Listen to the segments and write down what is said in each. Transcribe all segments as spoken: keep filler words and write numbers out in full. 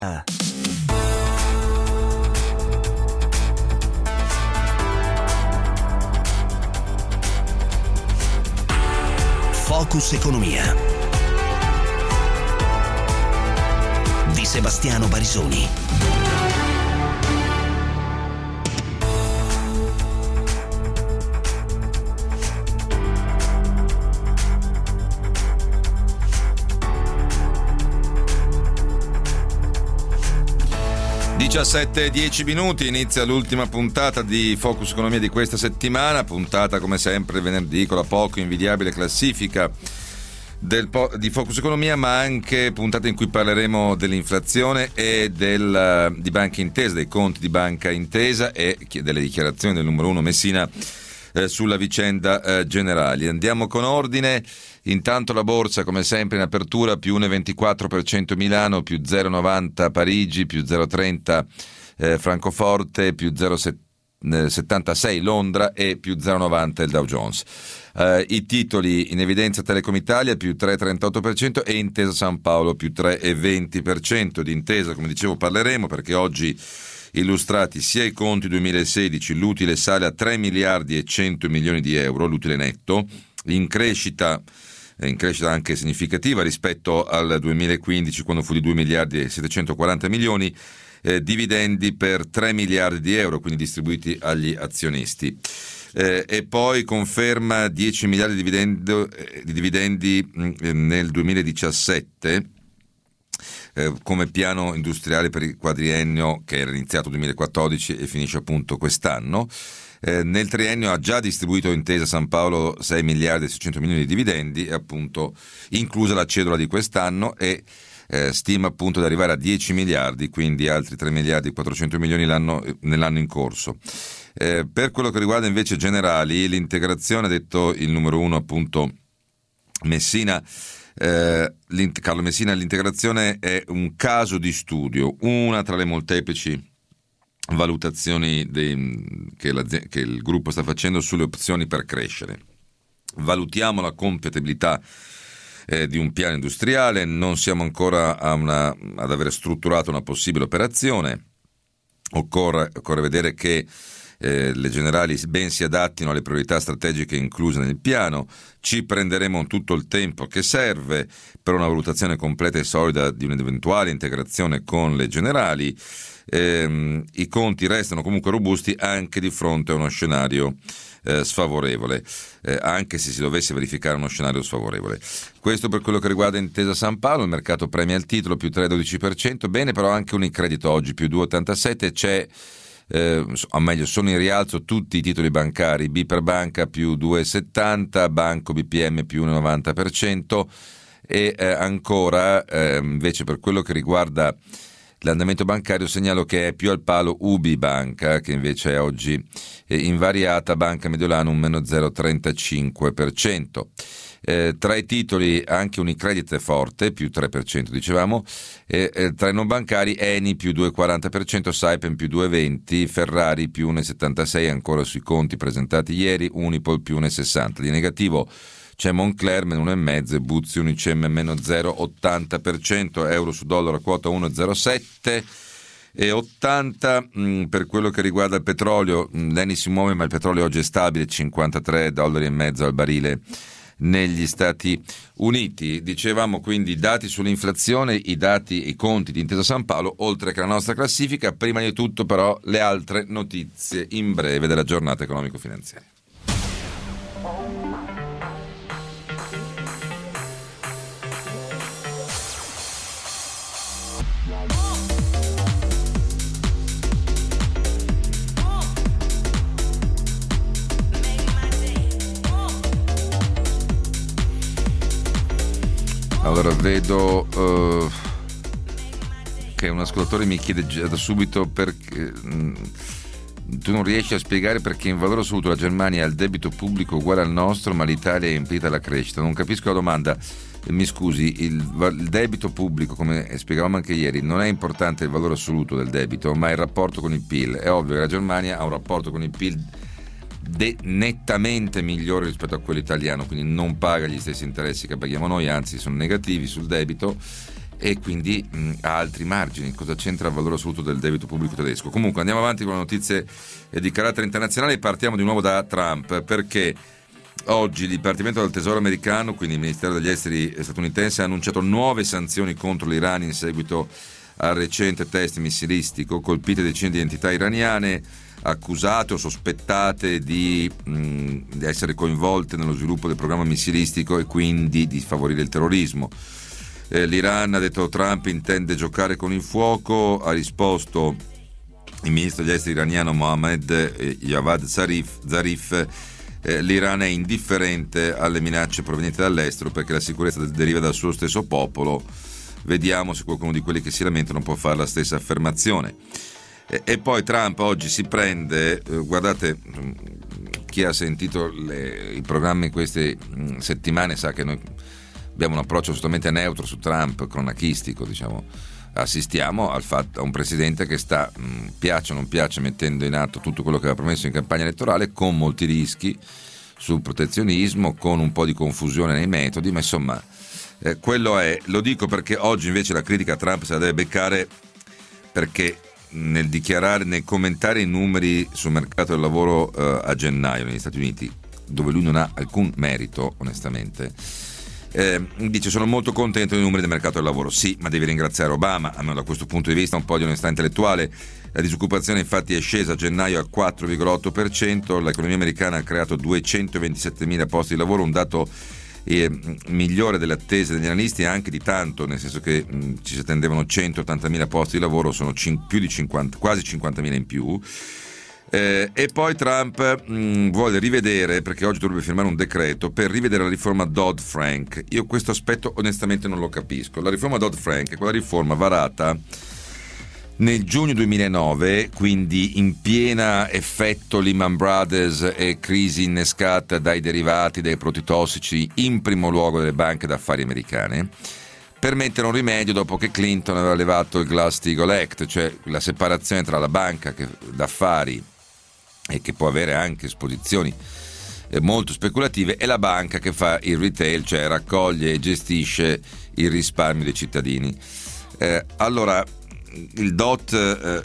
Ah. Focus Economia di Sebastiano Barisoni. diciassette e dieci minuti, inizia l'ultima puntata di Focus Economia di questa settimana, puntata come sempre venerdì con la poco invidiabile classifica del po- di Focus Economia, ma anche puntata in cui parleremo dell'inflazione e del, di Banca Intesa, dei conti di Banca Intesa e delle dichiarazioni del numero uno Messina eh, sulla vicenda eh, Generali. Andiamo con ordine. Intanto la borsa come sempre in apertura più uno virgola ventiquattro per cento Milano, più zero virgola novanta Parigi, più zero virgola trenta eh, Francoforte, più zero virgola settantasei Londra e più zero virgola novanta il Dow Jones. Uh, I titoli in evidenza: Telecom Italia più tre virgola trentotto per cento e Intesa San Paolo più tre virgola venti per cento. Di Intesa, come dicevo, parleremo perché oggi illustrati sia i conti duemilasedici, l'utile sale a tre miliardi e cento milioni di euro, l'utile netto, in crescita in crescita anche significativa rispetto al duemilaquindici quando fu di due miliardi e settecentoquaranta milioni, eh, dividendi per tre miliardi di euro, quindi distribuiti agli azionisti. Eh, e poi conferma dieci miliardi di dividendi, eh, di dividendi mh, nel duemiladiciassette eh, come piano industriale per il quadriennio che era iniziato nel duemilaquattordici e finisce appunto quest'anno. Eh, nel triennio ha già distribuito Intesa San Paolo sei miliardi e seicento milioni di dividendi, appunto inclusa la cedola di quest'anno, e eh, stima appunto di arrivare a dieci miliardi, quindi altri tre miliardi e quattrocento milioni l'anno, nell'anno in corso. Eh, per quello che riguarda invece Generali, l'integrazione, detto il numero uno appunto Messina, eh, Carlo Messina, l'integrazione è un caso di studio, una tra le molteplici valutazioni dei, che, la, che il gruppo sta facendo sulle opzioni per crescere. Valutiamo la compatibilità eh, di un piano industriale, non siamo ancora a una, ad aver strutturato una possibile operazione, occorre, occorre vedere che eh, le Generali ben si adattino alle priorità strategiche incluse nel piano. Ci prenderemo tutto il tempo che serve per una valutazione completa e solida di un'eventuale integrazione con le Generali. Eh, I conti restano comunque robusti anche di fronte a uno scenario eh, sfavorevole, eh, anche se si dovesse verificare uno scenario sfavorevole. Questo per quello che riguarda Intesa San Paolo. Il mercato premia il titolo più tre virgola dodici per cento, bene, però anche Unicredit oggi più due virgola ottantasette, c'è eh, o meglio sono in rialzo tutti i titoli bancari, B per Banca più due virgola settanta, Banco B P M più uno virgola novanta per cento e eh, ancora eh, invece per quello che riguarda l'andamento bancario segnalo che è più al palo U B I Banca, che invece è oggi invariata, Banca Mediolanum meno zero virgola trentacinque per cento. Eh, tra i titoli anche Unicredit è forte, più tre per cento dicevamo, eh, eh, tra i non bancari Eni più due virgola quaranta per cento, Saipem più due virgola venti, Ferrari più uno virgola settantasei ancora sui conti presentati ieri, Unipol più uno virgola sessanta. Di negativo c'è Moncler meno uno virgola cinque, Buzzi Unicem meno zero virgola ottanta per cento, euro su dollaro a quota uno virgola zero sette e ottanta. Mm, per quello che riguarda il petrolio, l'Eni si muove ma il petrolio oggi è stabile, cinquantatré dollari e mezzo al barile negli Stati Uniti. Dicevamo quindi dati sull'inflazione, i dati, i conti di Intesa San Paolo, oltre che la nostra classifica. Prima di tutto però le altre notizie in breve della giornata economico-finanziaria. Allora vedo uh, che un ascoltatore mi chiede già da subito perché mh, tu non riesci a spiegare perché in valore assoluto la Germania ha il debito pubblico uguale al nostro ma l'Italia è impedita alla crescita. Non capisco la domanda. Mi scusi, il, il debito pubblico, come spiegavamo anche ieri, non è importante il valore assoluto del debito ma il rapporto con il P I L. È ovvio che la Germania ha un rapporto con il P I L de- nettamente migliore rispetto a quello italiano, quindi non paga gli stessi interessi che paghiamo noi, anzi sono negativi sul debito, e quindi mh, ha altri margini. Cosa c'entra il valore assoluto del debito pubblico tedesco? Comunque andiamo avanti con le notizie di carattere internazionale e partiamo di nuovo da Trump, perché oggi il Dipartimento del Tesoro americano, quindi il Ministero degli Esteri statunitense, ha annunciato nuove sanzioni contro l'Iran in seguito al recente test missilistico. Colpite decine di entità iraniane accusate o sospettate di, mh, di essere coinvolte nello sviluppo del programma missilistico e quindi di favorire il terrorismo. Eh, L'Iran, ha detto Trump, intende giocare con il fuoco. Ha risposto il ministro degli esteri iraniano Mohammad Javad Zarif, Zarif eh, l'Iran è indifferente alle minacce provenienti dall'estero perché la sicurezza deriva dal suo stesso popolo. Vediamo se qualcuno di quelli che si lamentano può fare la stessa affermazione. E, e poi Trump oggi si prende, eh, guardate, chi ha sentito le, i programmi in queste mh, settimane sa che noi abbiamo un approccio assolutamente neutro su Trump, cronachistico, diciamo. Assistiamo al fatto, a un presidente che sta, mh, piace o non piace, mettendo in atto tutto quello che aveva promesso in campagna elettorale, con molti rischi sul protezionismo, con un po' di confusione nei metodi, ma insomma eh, quello è. Lo dico perché oggi invece la critica a Trump se la deve beccare, perché nel dichiarare, nel commentare i numeri sul mercato del lavoro eh, a gennaio negli Stati Uniti, dove lui non ha alcun merito onestamente, Eh, dice: sono molto contento dei numeri del mercato del lavoro. Sì, ma devi ringraziare Obama, almeno da questo punto di vista, un po' di onestà intellettuale. La disoccupazione infatti è scesa a gennaio al quattro virgola otto per cento, l'economia americana ha creato duecentoventisettemila posti di lavoro, un dato eh, migliore delle attese degli analisti, anche di tanto, nel senso che mh, ci si attendevano centottantamila posti di lavoro, sono cin- più di cinquanta, quasi cinquantamila in più. Eh, e poi Trump mh, vuole rivedere, perché oggi dovrebbe firmare un decreto per rivedere la riforma Dodd-Frank. Io questo aspetto onestamente non lo capisco. La riforma Dodd-Frank è quella riforma varata nel giugno duemilanove, quindi in piena effetto Lehman Brothers e crisi innescata dai derivati, dai prodotti tossici, in primo luogo delle banche d'affari americane, per mettere un rimedio dopo che Clinton aveva levato il Glass-Steagall Act, cioè la separazione tra la banca che, d'affari e che può avere anche esposizioni eh, molto speculative, e la banca che fa il retail, cioè raccoglie e gestisce il risparmio dei cittadini. Eh, allora il Dot, eh,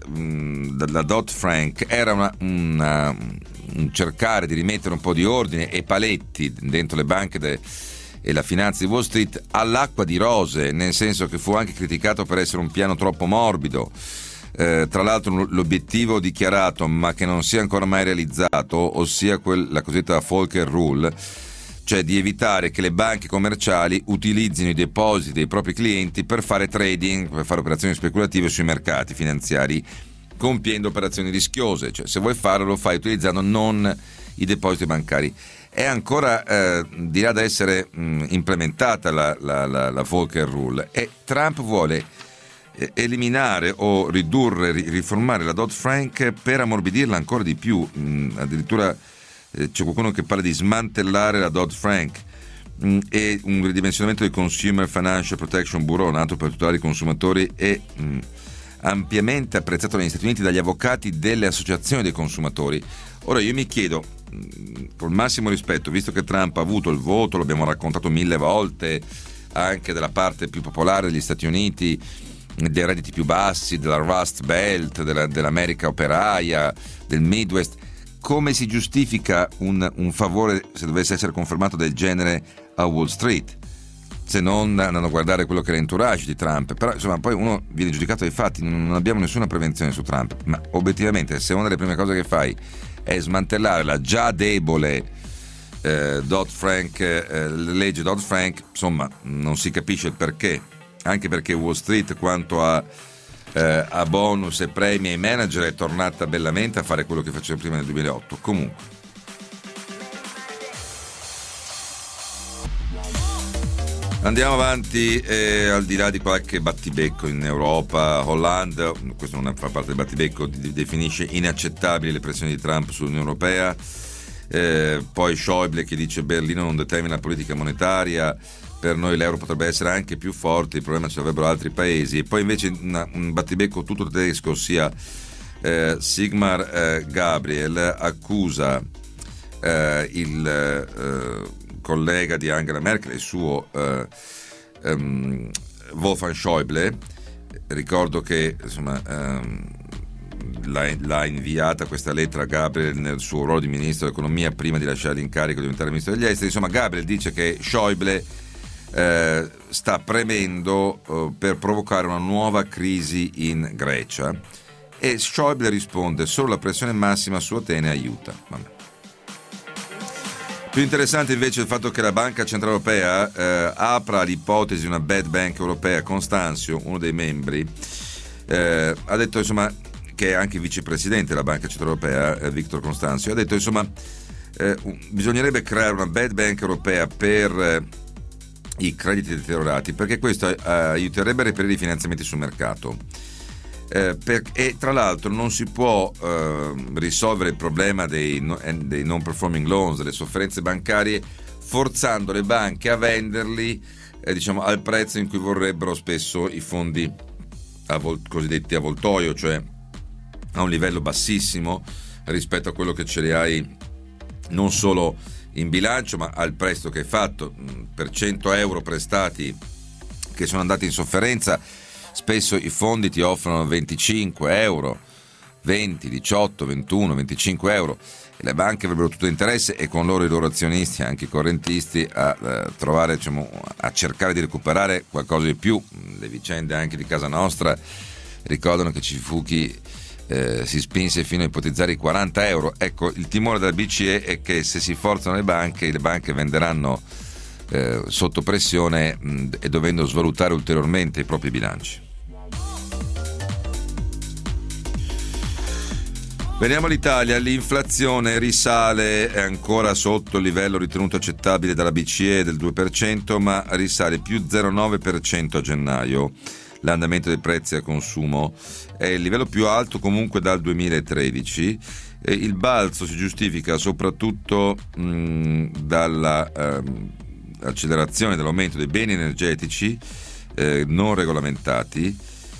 la Dodd-Frank era una, una, un cercare di rimettere un po' di ordine e paletti dentro le banche de, e la finanza di Wall Street all'acqua di rose, nel senso che fu anche criticato per essere un piano troppo morbido. Eh, tra l'altro l'obiettivo dichiarato ma che non sia ancora mai realizzato, ossia quel, la cosiddetta Volcker Rule, cioè di evitare che le banche commerciali utilizzino i depositi dei propri clienti per fare trading, per fare operazioni speculative sui mercati finanziari, compiendo operazioni rischiose. Cioè, se vuoi farlo, lo fai utilizzando non i depositi bancari. È ancora eh, di là da essere mh, implementata la, la, la, la Volcker Rule, e Trump vuole eliminare o ridurre, riformare la Dodd-Frank per ammorbidirla ancora di più. Mm, addirittura eh, c'è qualcuno che parla di smantellare la Dodd-Frank, mm, e un ridimensionamento del Consumer Financial Protection Bureau, nato per tutelare i consumatori, e mm, ampiamente apprezzato negli Stati Uniti dagli avvocati delle associazioni dei consumatori. Ora io mi chiedo, mm, col massimo rispetto, visto che Trump ha avuto il voto, l'abbiamo raccontato mille volte, anche della parte più popolare degli Stati Uniti, dei redditi più bassi, della Rust Belt, della, dell'America operaia, del Midwest, come si giustifica un, un favore, se dovesse essere confermato, del genere a Wall Street, se non andando a guardare quello che era l'entourage di Trump? Però insomma poi uno viene giudicato dai fatti, non abbiamo nessuna prevenzione su Trump, ma obiettivamente se una delle prime cose che fai è smantellare la già debole eh, Dodd-Frank, eh, legge Dodd-Frank, insomma non si capisce il perché. Anche perché Wall Street, quanto a, eh, a bonus e premi ai manager, è tornata bellamente a fare quello che faceva prima nel duemilaotto. Comunque andiamo avanti, eh, al di là di qualche battibecco in Europa. Hollande, questo non fa parte del battibecco, definisce inaccettabili le pressioni di Trump sull'Unione Europea. Eh, poi Schäuble che dice Berlino non determina la politica monetaria, per noi l'euro potrebbe essere anche più forte, il problema ce l'avrebbero altri paesi. E poi invece una, un battibecco tutto tedesco, ossia eh, Sigmar eh, Gabriel accusa eh, il eh, collega di Angela Merkel, il suo eh, um, Wolfgang Schäuble. Ricordo che insomma ehm, l'ha, l'ha inviata questa lettera a Gabriel nel suo ruolo di ministro dell'economia prima di lasciare l'incarico di diventare ministro degli esteri. Insomma, Gabriel dice che Schäuble eh, sta premendo eh, per provocare una nuova crisi in Grecia, e Schäuble risponde: solo la pressione massima su Atene aiuta. Vabbè. Più interessante invece è il fatto che la Banca Centrale Europea eh, apra l'ipotesi di una bad bank europea. Constanzio, uno dei membri, eh, ha detto insomma, che è anche vicepresidente della Banca Centrale Europea, eh, Victor Constanzio, ha detto insomma eh, bisognerebbe creare una bad bank europea per eh, i crediti deteriorati, perché questo eh, aiuterebbe a reperire i finanziamenti sul mercato. Eh, per, e tra l'altro non si può eh, risolvere il problema dei, no, dei non performing loans, delle sofferenze bancarie, forzando le banche a venderli eh, diciamo al prezzo in cui vorrebbero spesso i fondi avol- cosiddetti avvoltoio, cioè a un livello bassissimo rispetto a quello che ce li hai non solo in bilancio ma al prestito che hai fatto. Per cento euro prestati che sono andati in sofferenza, spesso i fondi ti offrono venticinque euro, venti, diciotto, ventuno, venticinque euro, e le banche avrebbero tutto interesse, e con loro i loro azionisti, anche i correntisti, a eh, trovare, diciamo, a cercare di recuperare qualcosa di più. Le vicende anche di casa nostra ricordano che ci fu chi eh, si spinse fino a ipotizzare i quaranta euro. Ecco, il timore della B C E è che se si forzano le banche, le banche venderanno eh, sotto pressione mh, e dovendo svalutare ulteriormente i propri bilanci. Veniamo all'Italia. L'inflazione risale, è ancora sotto il livello ritenuto accettabile dalla B C E del due per cento, ma risale più zero virgola nove per cento a gennaio. L'andamento dei prezzi a consumo è il livello più alto comunque dal duemilatredici. E il balzo si giustifica soprattutto mh, dalla ehm, accelerazione dell'aumento dei beni energetici eh, non regolamentati,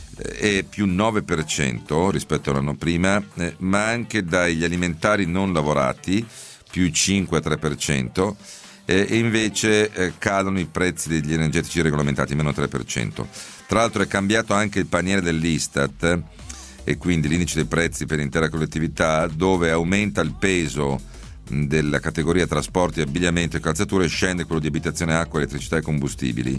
è più nove per cento rispetto all'anno prima, eh, ma anche dagli alimentari non lavorati più cinque a tre per cento, eh, e invece eh, cadono i prezzi degli energetici regolamentati meno tre per cento. Tra l'altro è cambiato anche il paniere dell'Istat, eh, e quindi l'indice dei prezzi per l'intera collettività, dove aumenta il peso mh, della categoria trasporti, abbigliamento e calzature, e scende quello di abitazione, acqua, elettricità e combustibili.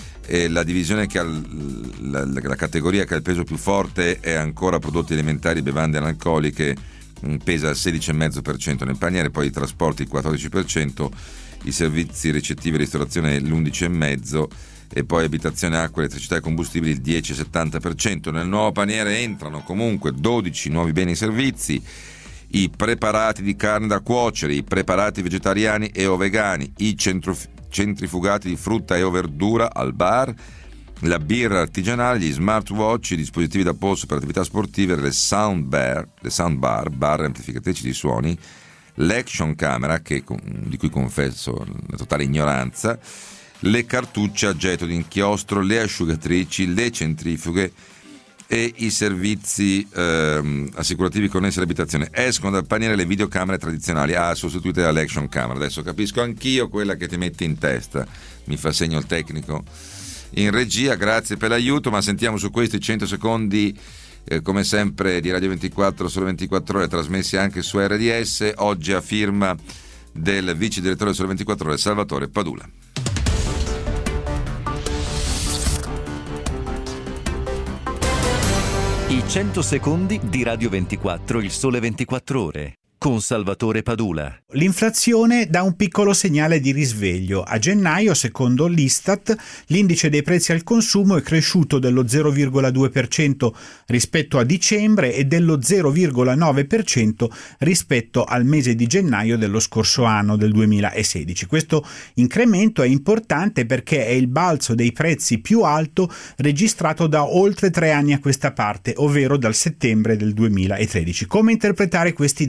E la divisione che ha la, la, la categoria che ha il peso più forte è ancora prodotti alimentari e bevande analcoliche, pesa il sedici virgola cinque per cento nel paniere, poi i trasporti il quattordici per cento, i servizi ricettivi e ristorazione l'undici virgola cinque per cento, e poi abitazione, acqua, elettricità e combustibili il dieci virgola settanta per cento. Nel nuovo paniere entrano comunque dodici nuovi beni e servizi: i preparati di carne da cuocere, i preparati vegetariani e o vegani, i centrof- centrifugati di frutta e o verdura al bar, la birra artigianale, gli smartwatch, i dispositivi da polso per attività sportive, le sound bar, le sound bar, bar amplificatrici di suoni, l'action camera, che, di cui confesso la totale ignoranza, le cartucce a getto di inchiostro, le asciugatrici, le centrifughe e i servizi ehm, assicurativi connessi all'abitazione. Escono dal paniere le videocamere tradizionali, ah, sostituite dall'action camera. Adesso capisco anch'io quella che ti metti in testa, mi fa segno il tecnico in regia, grazie per l'aiuto. Ma sentiamo su questi cento secondi eh, come sempre di Radio ventiquattro, Sole ventiquattro Ore, trasmessi anche su R D S, oggi a firma del vice direttore del Sole ventiquattro Ore, Salvatore Padula. I cento secondi di Radio ventiquattro, il Sole ventiquattro Ore, con Salvatore Padula. L'inflazione dà un piccolo segnale di risveglio. A gennaio, secondo l'Istat, l'indice dei prezzi al consumo è cresciuto dello zero virgola due per cento rispetto a dicembre e dello zero virgola nove per cento rispetto al mese di gennaio dello scorso anno, del duemilasedici. Questo incremento è importante perché è il balzo dei prezzi più alto registrato da oltre tre anni a questa parte, ovvero dal settembre del duemilatredici. Come interpretare questi dati?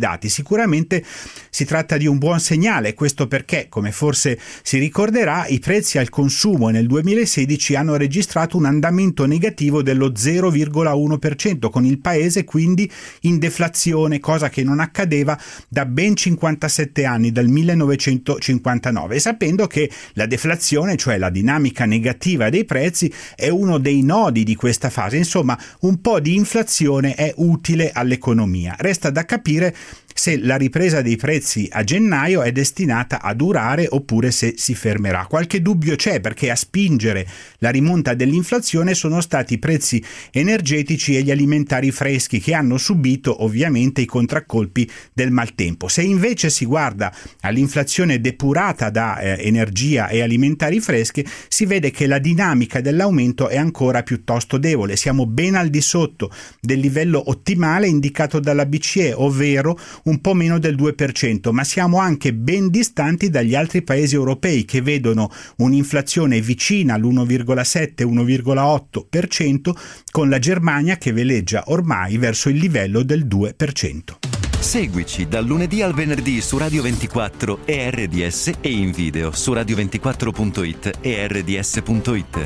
Sicuramente si tratta di un buon segnale, questo perché, come forse si ricorderà, i prezzi al consumo nel duemilasedici hanno registrato un andamento negativo dello zero virgola uno per cento, con il paese quindi in deflazione, cosa che non accadeva da ben cinquantasette anni, dal millenovecentocinquantanove, e sapendo che la deflazione, cioè la dinamica negativa dei prezzi, è uno dei nodi di questa fase. Insomma, un po' di inflazione è utile all'economia. Resta da capire se la ripresa dei prezzi a gennaio è destinata a durare oppure se si fermerà. Qualche dubbio c'è, perché a spingere la rimonta dell'inflazione sono stati i prezzi energetici e gli alimentari freschi, che hanno subito ovviamente i contraccolpi del maltempo. Se invece si guarda all'inflazione depurata da eh, energia e alimentari freschi, si vede che la dinamica dell'aumento è ancora piuttosto debole. Siamo ben al di sotto del livello ottimale indicato dalla B C E, ovvero un po' meno del due per cento, ma siamo anche ben distanti dagli altri paesi europei, che vedono un'inflazione vicina all'uno virgola sette uno virgola otto per cento, con la Germania che veleggia ormai verso il livello del due per cento. Seguici dal lunedì al venerdì su Radio ventiquattro e R D S e in video su radio ventiquattro punto it e R D S punto it.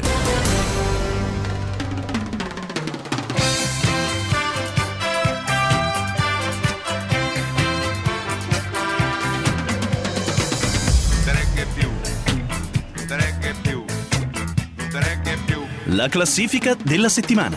La classifica della settimana.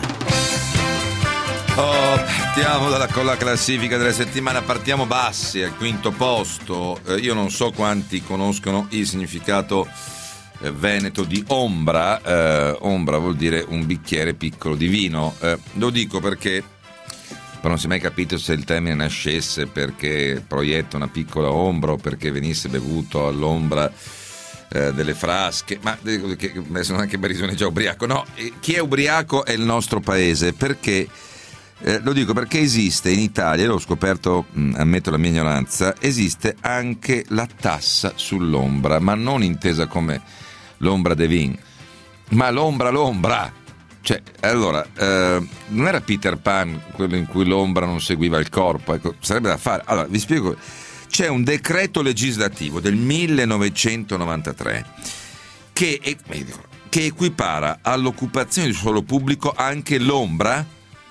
Oh, partiamo dalla, con la classifica della settimana, partiamo bassi, al quinto posto. Eh, io non so quanti conoscono il significato eh, veneto di ombra. Eh, ombra vuol dire un bicchiere piccolo di vino. Eh, lo dico perché però non si è mai capito se il termine nascesse perché proietta una piccola ombra o perché venisse bevuto all'ombra delle frasche, ma che sono anche Barisone già ubriaco. No, chi è ubriaco è il nostro paese, perché eh, lo dico perché esiste in Italia, l'ho scoperto, mh, ammetto la mia ignoranza, esiste anche la tassa sull'ombra, ma non intesa come l'ombra de vin, ma l'ombra l'ombra. Cioè, allora, eh, non era Peter Pan quello in cui l'ombra non seguiva il corpo, ecco, sarebbe da fare. Allora, vi spiego. C'è un decreto legislativo del millenovecentonovantatré che, che equipara all'occupazione di suolo pubblico anche l'ombra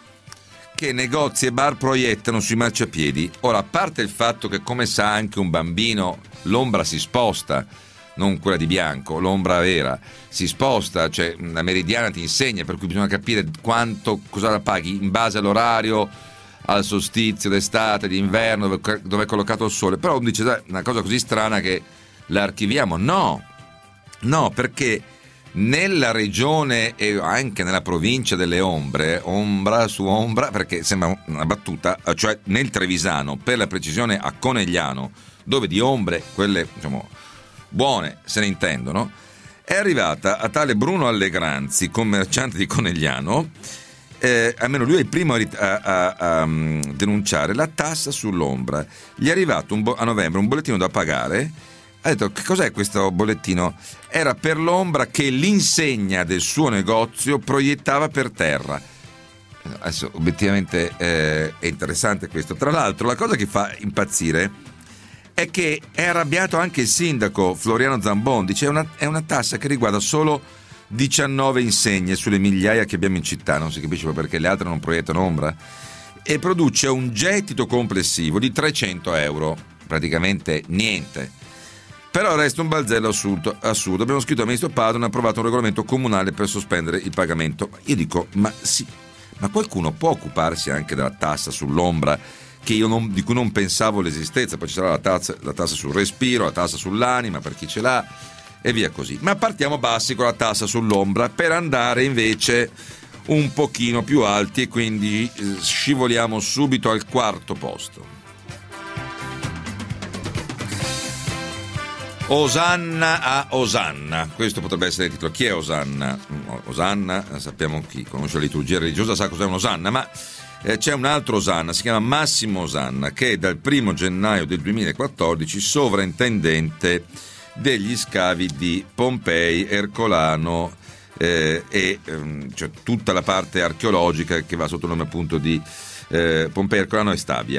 che negozi e bar proiettano sui marciapiedi. Ora, a parte il fatto che, come sa anche un bambino, l'ombra si sposta, non quella di bianco, l'ombra vera si sposta, cioè la meridiana ti insegna, per cui bisogna capire quanto, cosa la paghi in base all'orario, al solstizio d'estate, d'inverno, dove, dove è collocato il sole. Però uno dice una cosa così strana che la archiviamo. No, no, perché nella regione e anche nella provincia delle ombre, ombra su ombra, perché sembra una battuta, cioè nel Trevisano, per la precisione a Conegliano, dove di ombre, quelle diciamo buone, se ne intendono, è arrivata a tale Bruno Allegranzi, commerciante di Conegliano. Eh, almeno lui è il primo a, a, a, a denunciare la tassa sull'ombra. Gli è arrivato un bo- a novembre un bollettino da pagare. Ha detto: che cos'è questo bollettino? Era per l'ombra che l'insegna del suo negozio proiettava per terra. Adesso obiettivamente eh, è interessante questo. Tra l'altro la cosa che fa impazzire è che è arrabbiato anche il sindaco Floriano Zambon. Dice: è una, è una tassa che riguarda solo diciannove insegne sulle migliaia che abbiamo in città, non si capisce perché le altre non proiettano ombra, e produce un gettito complessivo di trecento euro, praticamente niente. Però resta un balzello assurdo, assurdo. Abbiamo scritto al ministro Padoan, ha approvato un regolamento comunale per sospendere il pagamento. Io dico, ma sì, ma qualcuno può occuparsi anche della tassa sull'ombra, che io non, di cui non pensavo l'esistenza? Poi ci sarà la tassa, la tassa sul respiro, la tassa sull'anima per chi ce l'ha, e via così. Ma partiamo bassi con la tassa sull'ombra per andare invece un pochino più alti, e quindi scivoliamo subito al quarto posto. Osanna a Osanna, questo potrebbe essere il titolo. Chi è Osanna? Osanna, sappiamo, chi conosce la liturgia religiosa sa cos'è un Osanna, ma eh, c'è un altro Osanna, si chiama Massimo Osanna, che è dal primo gennaio del duemilaquattordici sovrintendente degli scavi di Pompei, Ercolano eh, e ehm, cioè tutta la parte archeologica che va sotto il nome appunto di eh, Pompei, Ercolano e Stabia.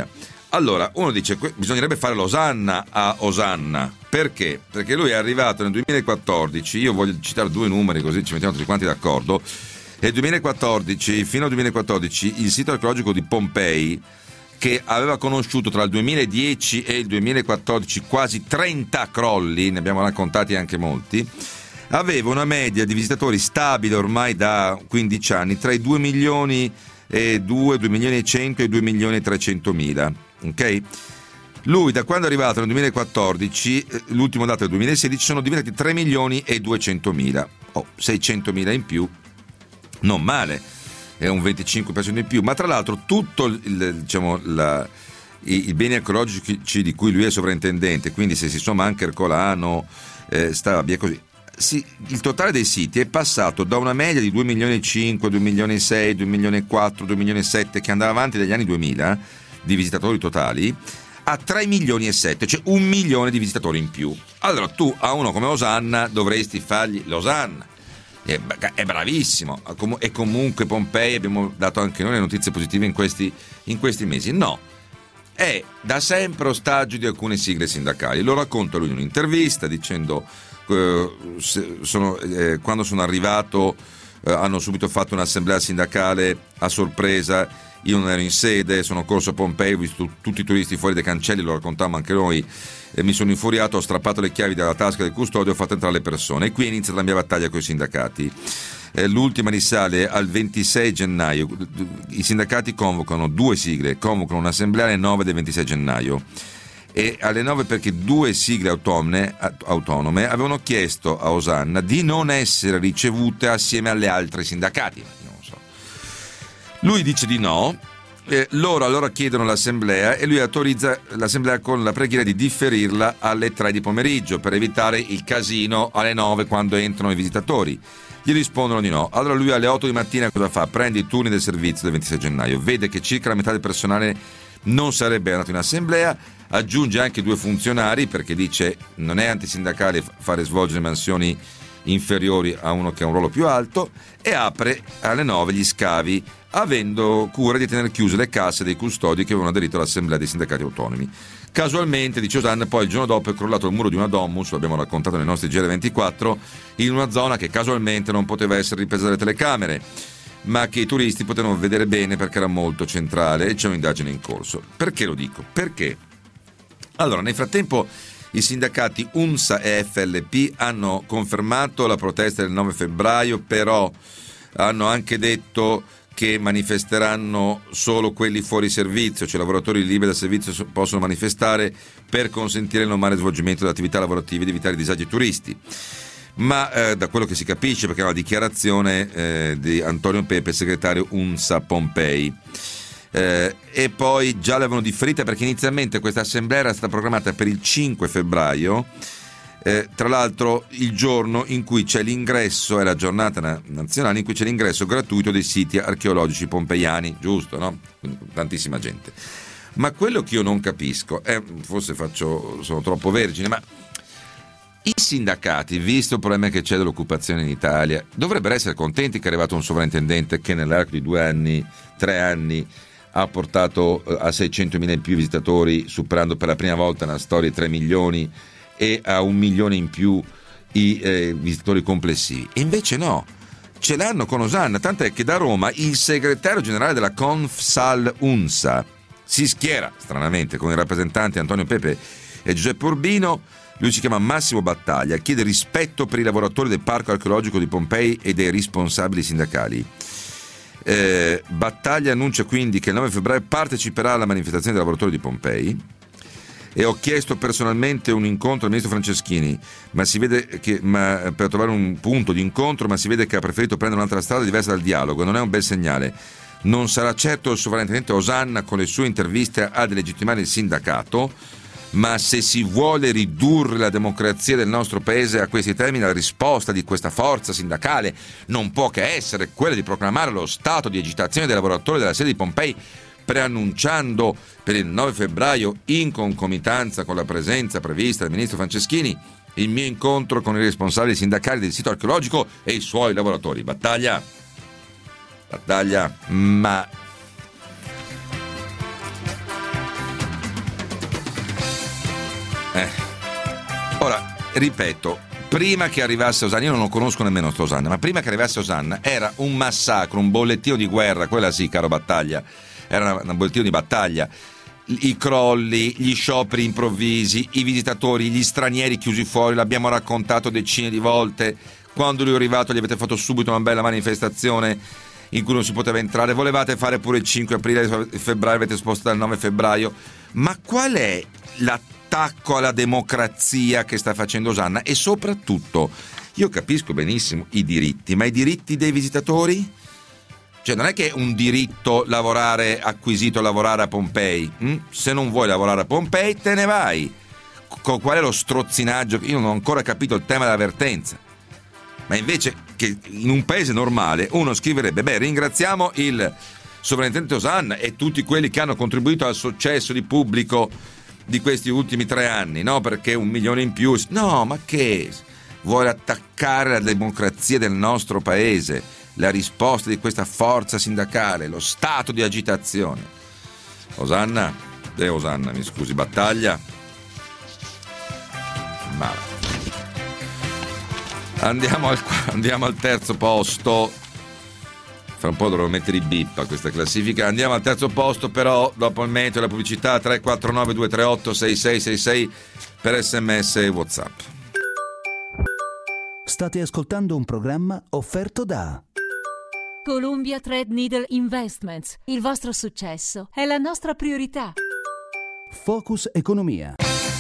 Allora, uno dice que- bisognerebbe fare l'osanna a Osanna. Perché? Perché lui è arrivato nel duemilaquattordici, io voglio citare due numeri così ci mettiamo tutti quanti d'accordo. Nel duemilaquattordici, fino al duemilaquattordici, il sito archeologico di Pompei, che aveva conosciuto tra il duemiladieci e il duemilaquattordici quasi trenta crolli, ne abbiamo raccontati anche molti, aveva una media di visitatori stabile ormai da quindici anni tra i due milioni e due, due milioni e cento e due milioni e trecentomila, ok? Lui da quando è arrivato nel duemilaquattordici, l'ultimo dato è il duemilasedici, sono diventati tre milioni e duecentomila, oh, seicentomila in più, non male, è un venticinque per cento in più, ma tra l'altro tutto il, diciamo, la, i, i beni archeologici di cui lui è sovrintendente, quindi se si somma anche Ercolano, eh, Stabia e così, si, il totale dei siti è passato da una media di due milioni e cinque, due milioni e sei, due milioni e quattro, due milioni e sette, che andava avanti dagli anni duemila di visitatori totali, a tre milioni e sette, cioè un milione di visitatori in più. Allora tu a uno come Osanna dovresti fargli l'Osanna, è, è bravissimo, e comunque Pompei, abbiamo dato anche noi le notizie positive in questi, in questi mesi. No, è da sempre ostaggio di alcune sigle sindacali. Lo racconta lui in un'intervista dicendo eh, se, sono, eh, quando sono arrivato eh, hanno subito fatto un'assemblea sindacale a sorpresa. Io non ero in sede, sono corso a Pompei, ho visto tutti i turisti fuori dai cancelli, lo raccontavamo anche noi, e mi sono infuriato, ho strappato le chiavi dalla tasca del custode e ho fatto entrare le persone. E qui è iniziata la mia battaglia con i sindacati. Eh, l'ultima risale al ventisei gennaio. I sindacati convocano due sigle, convocano un'assemblea alle nove del ventisei gennaio. E alle nove perché due sigle autonome, autonome avevano chiesto a Osanna di non essere ricevute assieme alle altre sindacati. Lui dice di no, eh, loro allora chiedono l'assemblea e lui autorizza l'assemblea con la preghiera di differirla alle tre di pomeriggio per evitare il casino alle nove quando entrano i visitatori. Gli rispondono di no. Allora lui alle otto di mattina cosa fa? Prende i turni del servizio del ventisei gennaio, vede che circa la metà del personale non sarebbe andato in assemblea, aggiunge anche due funzionari perché dice non è antisindacale fare svolgere mansioni inferiori a uno che ha un ruolo più alto, e apre alle nove gli scavi avendo cura di tenere chiuse le casse dei custodi che avevano aderito all'assemblea dei sindacati autonomi. Casualmente, dice Osanna, poi il giorno dopo è crollato il muro di una domus, lo abbiamo raccontato nei nostri G R ventiquattro, in una zona che casualmente non poteva essere ripresa dalle telecamere, ma che i turisti potevano vedere bene perché era molto centrale, e c'è un'indagine in corso. Perché lo dico? Perché allora nel frattempo i sindacati UNSA e F L P hanno confermato la protesta del nove febbraio, però hanno anche detto che manifesteranno solo quelli fuori servizio, cioè lavoratori liberi da servizio possono manifestare per consentire il normale svolgimento delle attività lavorative ed evitare disagi turisti. Ma eh, da quello che si capisce, perché è una dichiarazione eh, di Antonio Pepe, segretario UNSA Pompei. Eh, e poi già l'avevano differita perché inizialmente questa assemblea era stata programmata per il cinque febbraio, eh, tra l'altro il giorno in cui c'è l'ingresso, è la giornata nazionale in cui c'è l'ingresso gratuito dei siti archeologici pompeiani, giusto, no? Quindi, tantissima gente. Ma quello che io non capisco è, forse faccio sono troppo vergine, ma i sindacati, visto il problema che c'è dell'occupazione in Italia, dovrebbero essere contenti che è arrivato un sovrintendente che nell'arco di due anni, tre anni ha portato a seicentomila in più visitatori, superando per la prima volta nella storia i tre milioni, e a un milione in più i eh, visitatori complessivi. E invece no, ce l'hanno con Osanna, tant'è che da Roma il segretario generale della Confsal UNSA si schiera stranamente con i rappresentanti Antonio Pepe e Giuseppe Urbino. Lui si chiama Massimo Battaglia, chiede rispetto per i lavoratori del Parco Archeologico di Pompei e dei responsabili sindacali. Eh, Battaglia annuncia quindi che il nove febbraio parteciperà alla manifestazione dei lavoratori di Pompei, e ho chiesto personalmente un incontro al ministro Franceschini, ma si vede che, ma, per trovare un punto di incontro, ma si vede che ha preferito prendere un'altra strada diversa dal dialogo. Non è un bel segnale. Non sarà certo il sovrintendente Osanna con le sue interviste a delegittimare il sindacato, ma se si vuole ridurre la democrazia del nostro paese a questi termini, la risposta di questa forza sindacale non può che essere quella di proclamare lo stato di agitazione dei lavoratori della sede di Pompei, preannunciando per il nove febbraio, in concomitanza con la presenza prevista del ministro Franceschini, il mio incontro con i responsabili sindacali del sito archeologico e i suoi lavoratori. Battaglia, battaglia, ma Ora, ripeto, prima che arrivasse Osanna, io non lo conosco nemmeno sto Osanna, ma prima che arrivasse Osanna era un massacro, un bollettino di guerra, quella sì, caro Battaglia, era una, un bollettino di battaglia. I crolli, gli scioperi improvvisi, i visitatori, gli stranieri chiusi fuori, l'abbiamo raccontato decine di volte. Quando lui è arrivato gli avete fatto subito una bella manifestazione in cui non si poteva entrare, volevate fare pure il cinque aprile, il febbraio avete spostato al nove febbraio. Ma qual è l'attacco alla democrazia che sta facendo Osanna? E soprattutto, io capisco benissimo i diritti, ma i diritti dei visitatori? Cioè non è che è un diritto lavorare, acquisito lavorare a Pompei, hm? Se non vuoi lavorare a Pompei te ne vai. Con qual è lo strozzinaggio? Io non ho ancora capito il tema dell'avvertenza. Ma invece che in un paese normale uno scriverebbe: beh, ringraziamo il sovrintendente Osanna e tutti quelli che hanno contribuito al successo di pubblico di questi ultimi tre anni, no? Perché un milione in più. No, ma che vuole attaccare la democrazia del nostro paese? La risposta di questa forza sindacale, lo stato di agitazione. Osanna, eh Osanna, mi scusi, Battaglia. Ma andiamo al, andiamo al terzo posto. Fra un po' dovrò mettere i bip a questa classifica. Andiamo al terzo posto, però dopo il meteo e la pubblicità. Tre quattro nove due tre otto sei sei sei sei per sms e WhatsApp. State ascoltando un programma offerto da Columbia Threadneedle Investments. Il vostro successo è la nostra priorità. Focus Economia.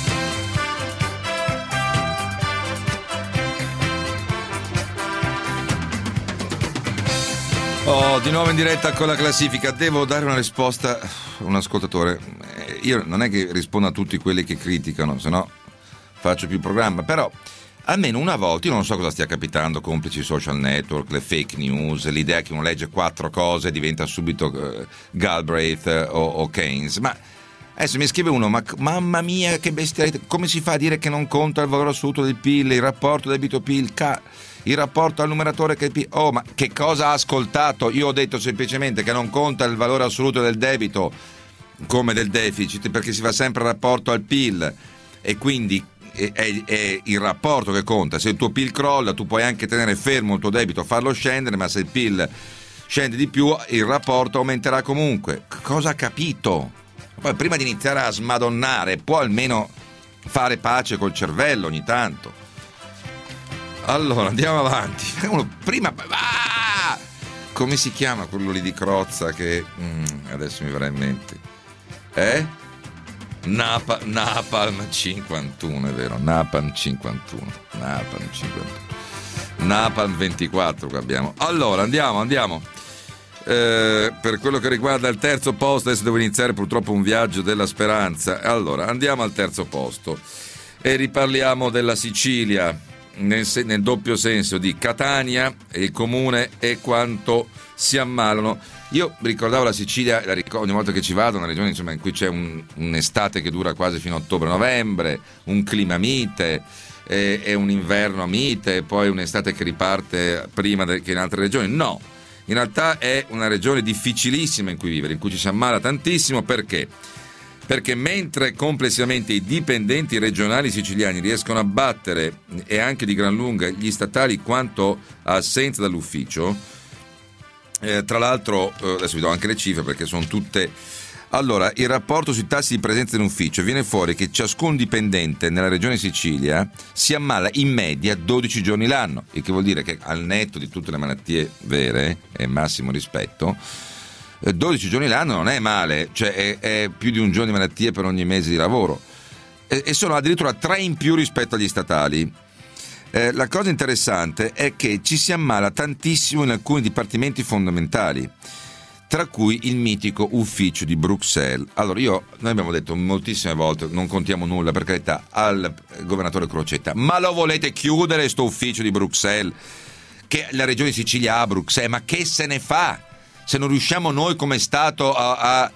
Oh, di nuovo in diretta con la classifica. Devo dare una risposta a un ascoltatore. Io non è che rispondo a tutti quelli che criticano, se no faccio più programma, però almeno una volta, io non so cosa stia capitando, complici i social network, le fake news, l'idea che uno legge quattro cose e diventa subito uh, Galbraith uh, o, o Keynes, ma adesso mi scrive uno: ma mamma mia che bestialità, come si fa a dire che non conta il valore assoluto del P I L, il rapporto debito-P I L, ca- il rapporto al numeratore che è il P I L? Oh, ma che cosa ha ascoltato? Io ho detto semplicemente che non conta il valore assoluto del debito come del deficit, perché si fa sempre il rapporto al P I L e quindi È, è, è il rapporto che conta. Se il tuo P I L crolla, tu puoi anche tenere fermo il tuo debito, farlo scendere, ma se il P I L scende di più, il rapporto aumenterà comunque. Cosa ha capito? Poi, prima di iniziare a smadonnare, può almeno fare pace col cervello ogni tanto. Allora, andiamo avanti. Uno, prima ah! Come si chiama quello lì di Crozza che mm, adesso mi verrà in mente? Eh? Napa, Napalm cinquantuno, è vero, Napalm cinquantuno, Napalm cinquantuno, Napalm ventiquattro che abbiamo. Allora andiamo, andiamo. Eh, per quello che riguarda il terzo posto, adesso devo iniziare purtroppo un viaggio della speranza. Allora andiamo al terzo posto e riparliamo della Sicilia nel, nel doppio senso di Catania, il comune e quanto si ammalano. Io ricordavo la Sicilia, la ricordo, ogni volta che ci vado, una regione insomma, in cui c'è un, un'estate che dura quasi fino a ottobre-novembre, un clima mite e, e un inverno mite, e poi un'estate che riparte prima de, che in altre regioni. No, in realtà è una regione difficilissima in cui vivere, in cui ci si ammala tantissimo. Perché? Perché mentre complessivamente i dipendenti regionali siciliani riescono a battere, e anche di gran lunga, gli statali quanto a assenza dall'ufficio. Eh, tra l'altro, eh, adesso vi do anche le cifre perché sono tutte. Allora, il rapporto sui tassi di presenza in ufficio viene fuori che ciascun dipendente nella regione Sicilia si ammala in media dodici giorni l'anno, il che vuol dire che al netto di tutte le malattie vere e massimo rispetto, eh, dodici giorni l'anno non è male, cioè è, è più di un giorno di malattie per ogni mese di lavoro, e, e sono addirittura tre in più rispetto agli statali. Eh, la cosa interessante è che ci si ammala tantissimo in alcuni dipartimenti fondamentali, tra cui il mitico ufficio di Bruxelles. Allora io, noi abbiamo detto moltissime volte, non contiamo nulla per carità, al governatore Crocetta: ma lo volete chiudere sto ufficio di Bruxelles? Che la regione Sicilia ha a Bruxelles, ma che se ne fa? Se non riusciamo noi come Stato a, a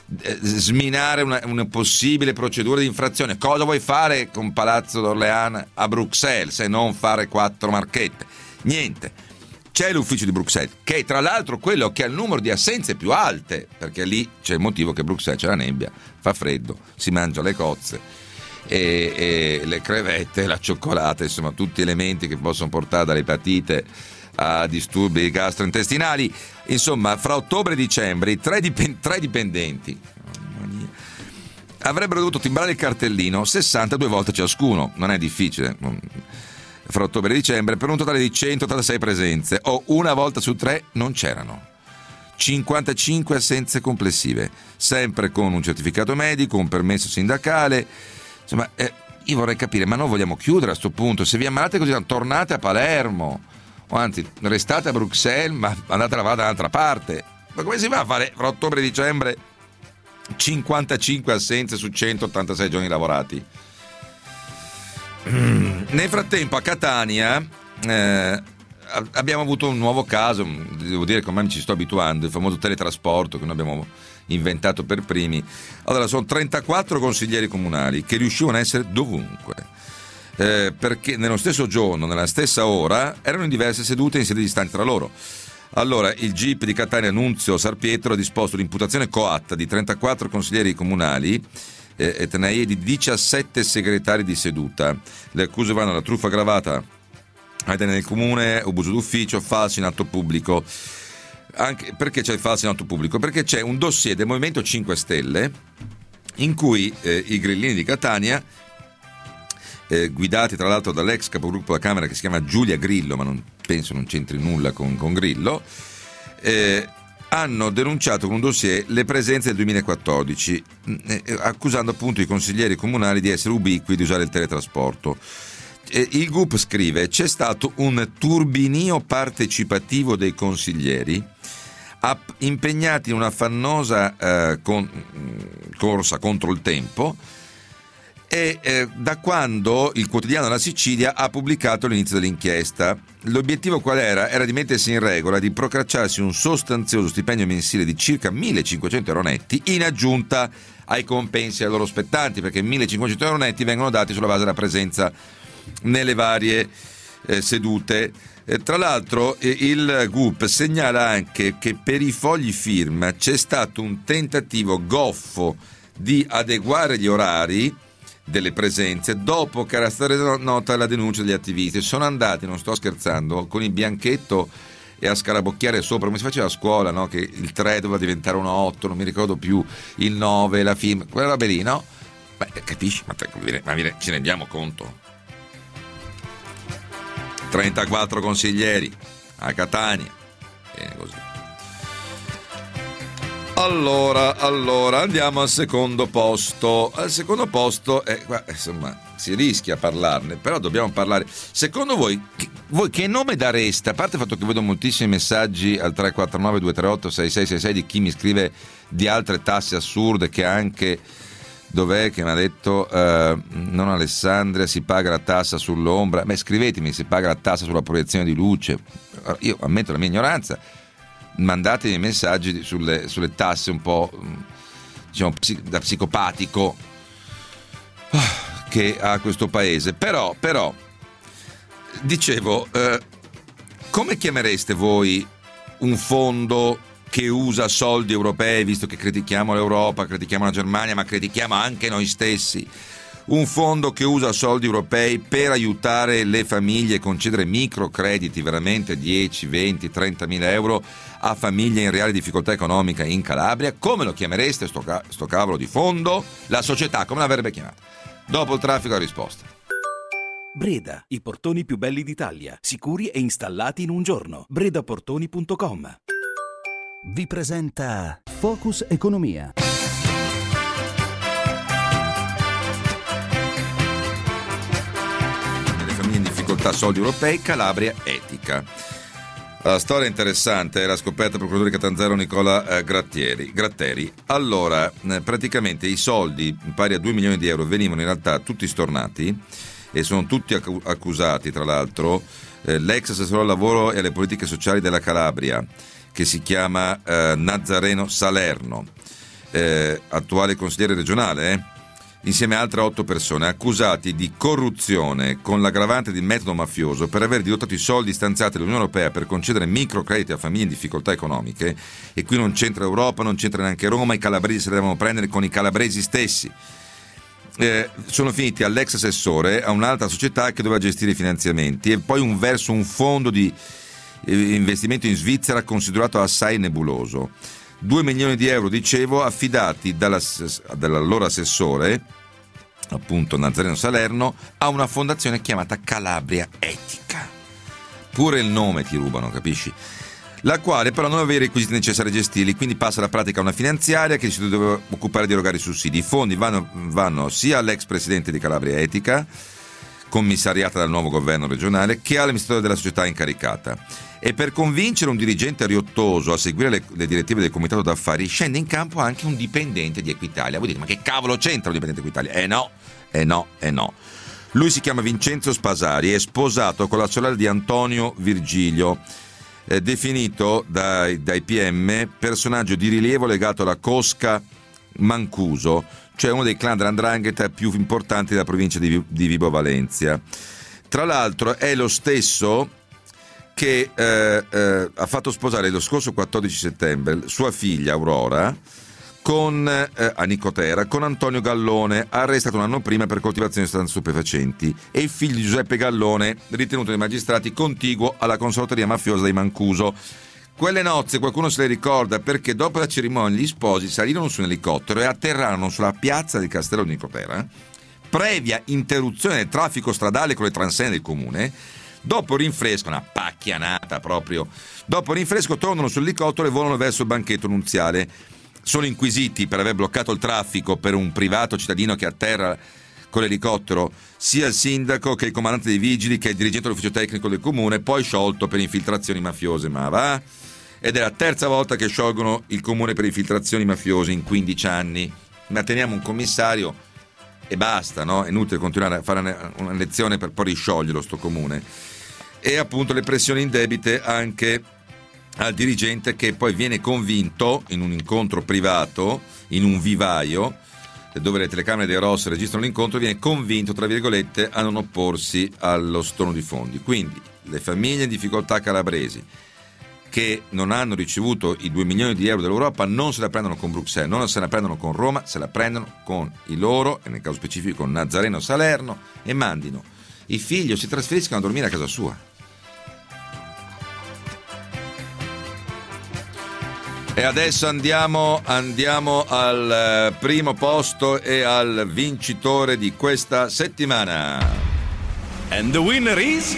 sminare una, una possibile procedura di infrazione, cosa vuoi fare con Palazzo d'Orléans a Bruxelles se non fare quattro marchette? Niente. C'è l'ufficio di Bruxelles, che è tra l'altro quello che ha il numero di assenze più alte, perché lì c'è il motivo che Bruxelles c'è la nebbia, fa freddo, si mangia le cozze e, e le crevette, la cioccolata, insomma tutti elementi che possono portare dall'epatite a disturbi gastrointestinali. Insomma, fra ottobre e dicembre i tre, dipend- tre dipendenti avrebbero dovuto timbrare il cartellino sessantadue volte ciascuno. Non è difficile, fra ottobre e dicembre, per un totale di centottantasei presenze, o una volta su tre non c'erano. cinquantacinque assenze complessive, sempre con un certificato medico, un permesso sindacale. Insomma, eh, io vorrei capire, ma noi vogliamo chiudere a sto punto? Se vi ammalate così, tornate a Palermo, o anzi restate a Bruxelles, ma andate a lavorare da un'altra parte. Ma come si fa a fare fra ottobre e dicembre cinquantacinque assenze su centottantasei giorni lavorati? Nel frattempo a Catania eh, abbiamo avuto un nuovo caso, devo dire che ormai mi ci sto abituando, il famoso teletrasporto che noi abbiamo inventato per primi. Allora, sono trentaquattro consiglieri comunali che riuscivano a essere dovunque, eh, perché nello stesso giorno, nella stessa ora, erano in diverse sedute in sedi distanti tra loro. Allora, il G I P di Catania Nunzio Sarpietro ha disposto l'imputazione coatta di trentaquattro consiglieri comunali eh, e tenei di diciassette segretari di seduta. Le accuse vanno alla truffa aggravata ai danni del comune, abuso d'ufficio, falso in atto pubblico. Anche perché c'è il falso in atto pubblico? Perché c'è un dossier del Movimento cinque Stelle in cui eh, i grillini di Catania, eh, guidati tra l'altro dall'ex capogruppo della Camera che si chiama Giulia Grillo, ma non penso non c'entri nulla con, con Grillo, eh, hanno denunciato con un dossier le presenze del duemilaquattordici, eh, accusando appunto i consiglieri comunali di essere ubiqui di usare il teletrasporto. Il G U P scrive: c'è stato un turbinio partecipativo dei consiglieri impegnati in una fannosa eh, con, corsa contro il tempo, e eh, da quando il quotidiano La Sicilia ha pubblicato l'inizio dell'inchiesta. L'obiettivo qual era? Era di mettersi in regola, di procacciarsi un sostanzioso stipendio mensile di circa millecinquecento euro netti in aggiunta ai compensi ai loro spettanti, perché millecinquecento euro netti vengono dati sulla base della presenza nelle varie eh, sedute. Eh, tra l'altro eh, il G U P segnala anche che per i fogli firma c'è stato un tentativo goffo di adeguare gli orari delle presenze dopo che era stata nota la denuncia degli attivisti. Sono andati, non sto scherzando, con il bianchetto e a scarabocchiare sopra, come si faceva a scuola, no? Che il tre doveva diventare un otto, non mi ricordo più, il nove, la firma, quella roba lì, no? Beh, capisci? Ma, ma ci rendiamo conto? trentaquattro consiglieri a Catania, bene così. Allora, allora andiamo al secondo posto. Al secondo posto, eh, insomma, si rischia a parlarne, però dobbiamo parlare. Secondo voi, voi che nome dareste, a parte il fatto che vedo moltissimi messaggi al tre quattro nove due tre otto sei sei sei sei di chi mi scrive di altre tasse assurde, che anche, dov'è che mi ha detto uh, non Alessandria, si paga la tassa sull'ombra. Beh, scrivetemi, si paga la tassa sulla proiezione di luce. Io ammetto la mia ignoranza, mandatemi messaggi sulle, sulle tasse un po', diciamo, da psicopatico che ha questo paese. Però, però dicevo, uh, come chiamereste voi un fondo che usa soldi europei, visto che critichiamo l'Europa, critichiamo la Germania, ma critichiamo anche noi stessi? Un fondo che usa soldi europei per aiutare le famiglie, concedere microcrediti, veramente dieci, venti, trenta mila euro a famiglie in reale difficoltà economica in Calabria. Come lo chiamereste sto, ca- sto cavolo di fondo? La società come l'avrebbe chiamato? Dopo il traffico la risposta. Breda, i portoni più belli d'Italia, sicuri e installati in un giorno. bredaportoni punto com vi presenta Focus Economia. Le famiglie in difficoltà, soldi europei, Calabria etica. La storia interessante è la scoperta del procuratore di Catanzaro Nicola eh, Grattieri, Gratteri. Allora, eh, praticamente i soldi pari a due milioni di euro venivano in realtà tutti stornati e sono tutti acc- accusati, tra l'altro, eh, l'ex assessore al lavoro e alle politiche sociali della Calabria, che si chiama eh, Nazareno Salerno, eh, attuale consigliere regionale, eh, insieme a altre otto persone, accusati di corruzione con l'aggravante di metodo mafioso per aver dirottato i soldi stanziati dall'Unione Europea per concedere microcrediti a famiglie in difficoltà economiche. E qui non c'entra Europa, non c'entra neanche Roma, i calabresi se le devono prendere con i calabresi stessi. eh, sono finiti all'ex assessore, a un'altra società che doveva gestire i finanziamenti, e poi un verso un fondo di eh, investimento in Svizzera considerato assai nebuloso. Due milioni di euro, dicevo, affidati dalla, dall'allora assessore, appunto Nazareno Salerno, a una fondazione chiamata Calabria Etica. Pure il nome ti rubano, capisci? La quale però non aveva i requisiti necessari a gestirli, quindi passa alla pratica una finanziaria che si doveva occupare di erogare i sussidi. I fondi vanno, vanno sia all'ex presidente di Calabria Etica, commissariata dal nuovo governo regionale, che all'amministratore della società incaricata. E per convincere un dirigente riottoso a seguire le, le direttive del comitato d'affari, scende in campo anche un dipendente di Equitalia. Voi dite, ma che cavolo c'entra un dipendente di Equitalia? Eh no, eh no, eh no. Lui si chiama Vincenzo Spasari, è sposato con la sorella di Antonio Virgilio, eh, definito dai, dai P M personaggio di rilievo legato alla cosca Mancuso, cioè uno dei clan dell''ndrangheta più importanti della provincia di, di Vibo Valentia. Tra l'altro è lo stesso che eh, eh, ha fatto sposare lo scorso quattordici settembre sua figlia Aurora con, eh, a Nicotera con Antonio Gallone, arrestato un anno prima per coltivazione di sostanze stupefacenti, e il figlio di Giuseppe Gallone, ritenuto dai magistrati contiguo alla consorteria mafiosa di Mancuso. Quelle nozze qualcuno se le ricorda perché dopo la cerimonia gli sposi salirono su un elicottero e atterrarono sulla piazza del castello di Nicotera, previa interruzione del traffico stradale con le transenne del comune. Dopo rinfresco, una pacchianata proprio, dopo rinfresco tornano sull'elicottero e volano verso il banchetto nuziale. Sono inquisiti per aver bloccato il traffico per un privato cittadino che atterra con l'elicottero, sia il sindaco che il comandante dei vigili che il dirigente dell'ufficio tecnico del comune, poi sciolto per infiltrazioni mafiose. Ma va? Ed è la terza volta che sciolgono il comune per infiltrazioni mafiose in quindici anni. Ma teniamo un commissario e basta, no? È inutile continuare a fare una lezione per poi riscioglierlo sto comune. E appunto le pressioni indebite anche al dirigente, che poi viene convinto in un incontro privato, in un vivaio, dove le telecamere dei Ross registrano l'incontro, viene convinto, tra virgolette, a non opporsi allo storno di fondi. Quindi le famiglie in difficoltà calabresi che non hanno ricevuto i due milioni di euro dell'Europa non se la prendono con Bruxelles, non se la prendono con Roma, se la prendono con i loro, e nel caso specifico con Nazareno Salerno, e mandino i figli o si trasferiscono a dormire a casa sua. E adesso andiamo, andiamo al primo posto e al vincitore di questa settimana. And the winner is...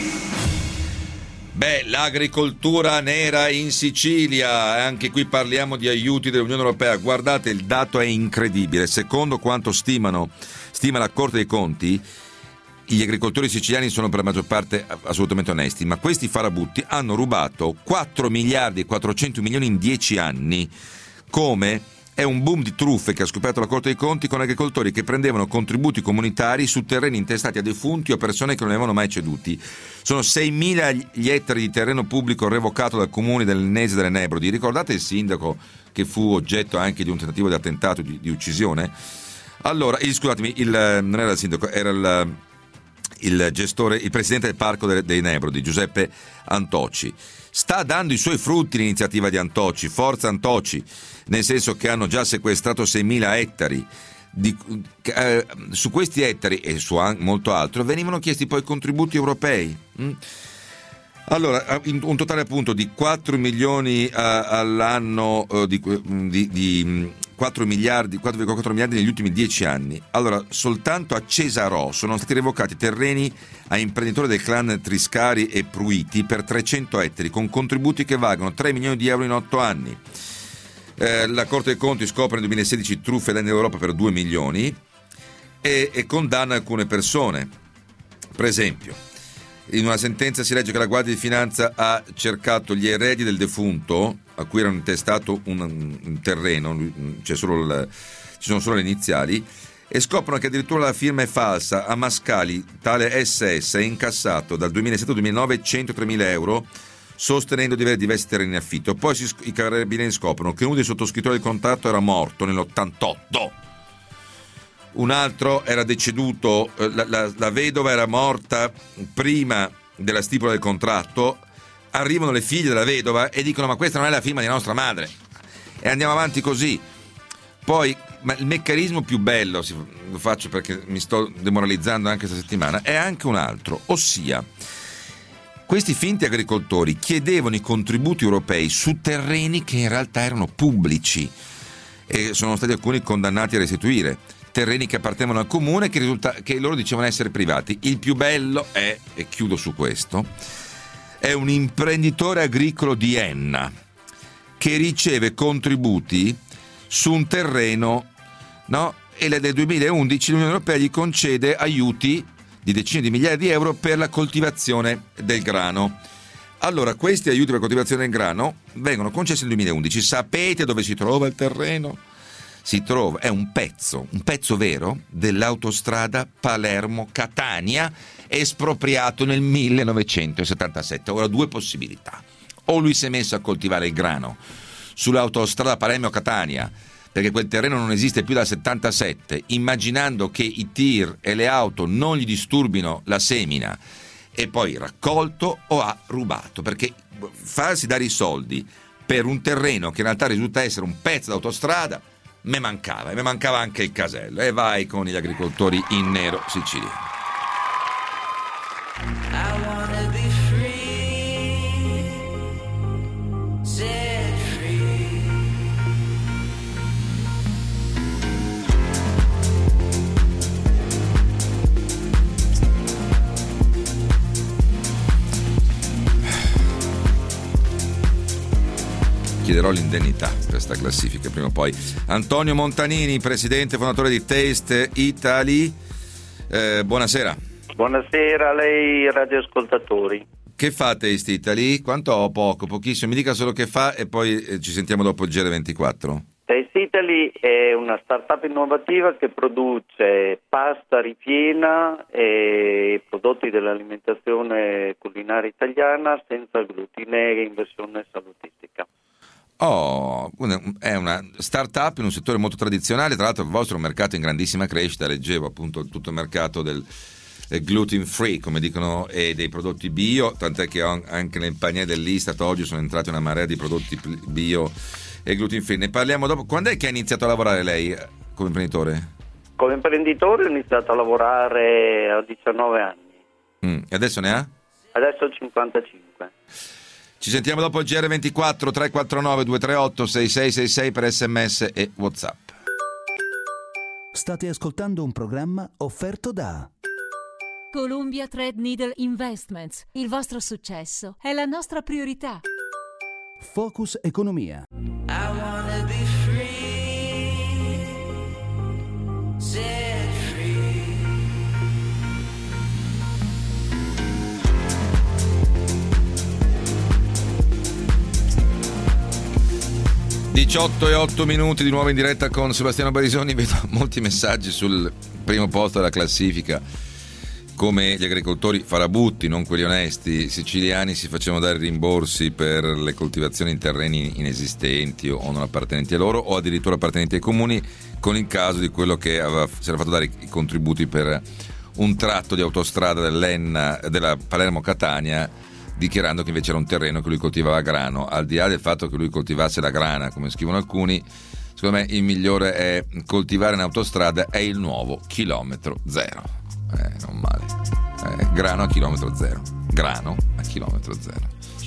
Beh, l'agricoltura nera in Sicilia. Anche qui parliamo di aiuti dell'Unione Europea. Guardate, il dato è incredibile. Secondo quanto stimano, stima la Corte dei Conti, gli agricoltori siciliani sono per la maggior parte assolutamente onesti, ma questi farabutti hanno rubato quattro miliardi e quattrocento milioni in dieci anni. Come? È un boom di truffe che ha scoperto la Corte dei Conti, con agricoltori che prendevano contributi comunitari su terreni intestati a defunti o a persone che non avevano mai ceduti. Sono seimila gli ettari di terreno pubblico revocato dal comune del Nese delle Nebrodi. Ricordate il sindaco che fu oggetto anche di un tentativo di attentato, di, di uccisione? Allora, il, scusatemi, il, non era il sindaco, era il... il gestore, il presidente del parco dei Nebrodi, Giuseppe Antoci. Sta dando i suoi frutti l'iniziativa di Antoci, forza Antoci, nel senso che hanno già sequestrato seimila ettari. Di, eh, su questi ettari e su molto altro venivano chiesti poi contributi europei. Mm? Allora, un totale appunto di quattro milioni uh, all'anno, uh, di, di, di quattro miliardi, quattro virgola quattro miliardi negli ultimi dieci anni. Allora, soltanto a Cesarò sono stati revocati terreni a imprenditori del clan Triscari e Pruiti per trecento ettari, con contributi che valgono tre milioni di euro in otto anni. Eh, la Corte dei Conti scopre nel duemilasedici truffe danni all'Europa per due milioni e, e condanna alcune persone. Per esempio, in una sentenza si legge che la Guardia di Finanza ha cercato gli eredi del defunto, a cui era intestato un, un terreno, c'è solo il, ci sono solo le iniziali, e scoprono che addirittura la firma è falsa. A Mascali tale S S è incassato dal duemilasette al duemilanove centotremila euro, sostenendo di avere diversi terreni in affitto. Poi si, i carabinieri scoprono che uno dei sottoscrittori del contratto era morto nell'ottantotto. Un altro era deceduto, la, la, la vedova era morta prima della stipula del contratto. Arrivano le figlie della vedova e dicono: ma questa non è la firma di nostra madre. E andiamo avanti così. Poi, ma il meccanismo più bello, lo faccio perché mi sto demoralizzando anche questa settimana, è anche un altro, ossia questi finti agricoltori chiedevano i contributi europei su terreni che in realtà erano pubblici e sono stati alcuni condannati a restituire terreni che appartenevano al comune che, risulta- che loro dicevano essere privati. Il più bello è, e chiudo su questo, è un imprenditore agricolo di Enna che riceve contributi su un terreno, no? E nel duemilaundici l'Unione Europea gli concede aiuti di decine di migliaia di euro per la coltivazione del grano. Allora, questi aiuti per la coltivazione del grano vengono concessi nel duemilaundici. Sapete dove si trova il terreno? Si trova, è un pezzo, un pezzo vero dell'autostrada Palermo-Catania, espropriato nel millenovecentosettantasette. Ora, due possibilità: o lui si è messo a coltivare il grano sull'autostrada Palermo-Catania perché quel terreno non esiste più dal settantasette, immaginando che i tir e le auto non gli disturbino la semina, e poi raccolto, o ha rubato, perché farsi dare i soldi per un terreno che in realtà risulta essere un pezzo d'autostrada me mancava, e me mancava anche il casello. E vai con gli agricoltori in nero siciliani. Chiederò l'indennità per questa classifica prima o poi. Antonio Montanini, presidente fondatore di Taste Italy, eh, buonasera. Buonasera a lei radioascoltatori. Che fa Taste Italy? Quanto ho? Poco, pochissimo, mi dica solo che fa e poi eh, ci sentiamo dopo il G R ventiquattro. Taste Italy è una startup innovativa che produce pasta ripiena e prodotti dell'alimentazione culinaria italiana senza glutine e in versione salutistica. Oh, è una startup in un settore molto tradizionale, tra l'altro il vostro è un mercato in grandissima crescita, leggevo appunto tutto il mercato del, del gluten free, come dicono, e dei prodotti bio, tant'è che anche nel paniere dell'Istat oggi sono entrati una marea di prodotti bio e gluten free. Ne parliamo dopo. Quando è che ha iniziato a lavorare lei come imprenditore? Come imprenditore ho iniziato a lavorare a diciannove anni. Mm, e adesso ne ha? Adesso ho cinquantacinque. Ci sentiamo dopo il G R ventiquattro. Tre quattro nove due tre otto sei sei sei sei per sms e WhatsApp. State ascoltando un programma offerto da Columbia Threadneedle Investments. Il vostro successo è la nostra priorità. Focus Economia. I wanna be free, set free. diciotto e otto minuti di nuovo in diretta con Sebastiano Barisoni. Vedo molti messaggi sul primo posto della classifica, come gli agricoltori farabutti, non quelli onesti siciliani, si facevano dare rimborsi per le coltivazioni in terreni inesistenti o non appartenenti a loro, o addirittura appartenenti ai comuni, con il caso di quello che aveva, si era fatto dare i contributi per un tratto di autostrada dell'Enna, della Palermo-Catania, dichiarando che invece era un terreno che lui coltivava grano. Al di là del fatto che lui coltivasse la grana, come scrivono alcuni, secondo me il migliore è coltivare in autostrada è il nuovo chilometro zero. Eh, non male. Eh, grano a chilometro zero. Grano a chilometro zero.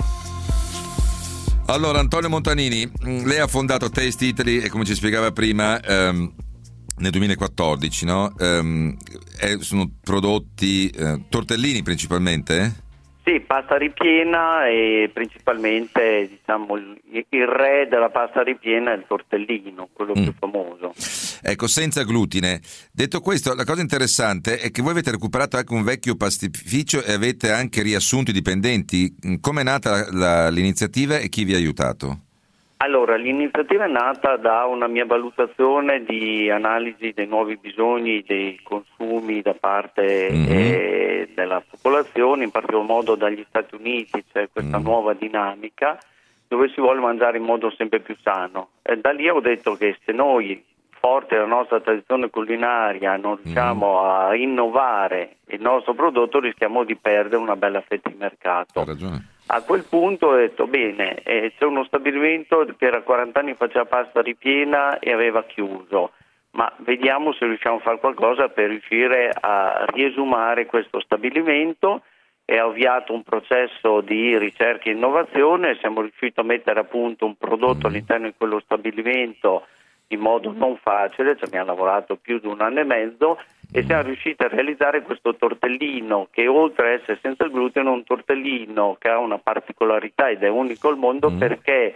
Allora, Antonio Montanini, lei ha fondato Taste Italy e, come ci spiegava prima, ehm, nel duemilaquattordici, no? Ehm, eh, sono prodotti eh, tortellini principalmente, eh? Sì, pasta ripiena e principalmente, diciamo, il, il re della pasta ripiena è il tortellino, quello mm. più famoso. Ecco, senza glutine. Detto questo, la cosa interessante è che voi avete recuperato anche un vecchio pastificio e avete anche riassunto i dipendenti. Come è nata la, la, l'iniziativa e chi vi ha aiutato? Allora, l'iniziativa è nata da una mia valutazione di analisi dei nuovi bisogni, dei consumi da parte mm-hmm. eh, della popolazione, in particolar modo dagli Stati Uniti. C'è questa mm. nuova dinamica dove si vuole mangiare in modo sempre più sano. E da lì ho detto che se noi, forte della nostra tradizione culinaria, non riusciamo mm. a innovare il nostro prodotto, rischiamo di perdere una bella fetta di mercato. Ha ragione. A quel punto ho detto bene, eh, c'è uno stabilimento che era quaranta anni faceva pasta ripiena e aveva chiuso, ma vediamo se riusciamo a fare qualcosa per riuscire a riesumare questo stabilimento, e ha avviato un processo di ricerca e innovazione. Siamo riusciti a mettere a punto un prodotto all'interno di quello stabilimento in modo non facile, ci abbiamo lavorato più di un anno e mezzo, e siamo riusciti a realizzare questo tortellino che, oltre a essere senza glutine, è un tortellino che ha una particolarità ed è unico al mondo mm. perché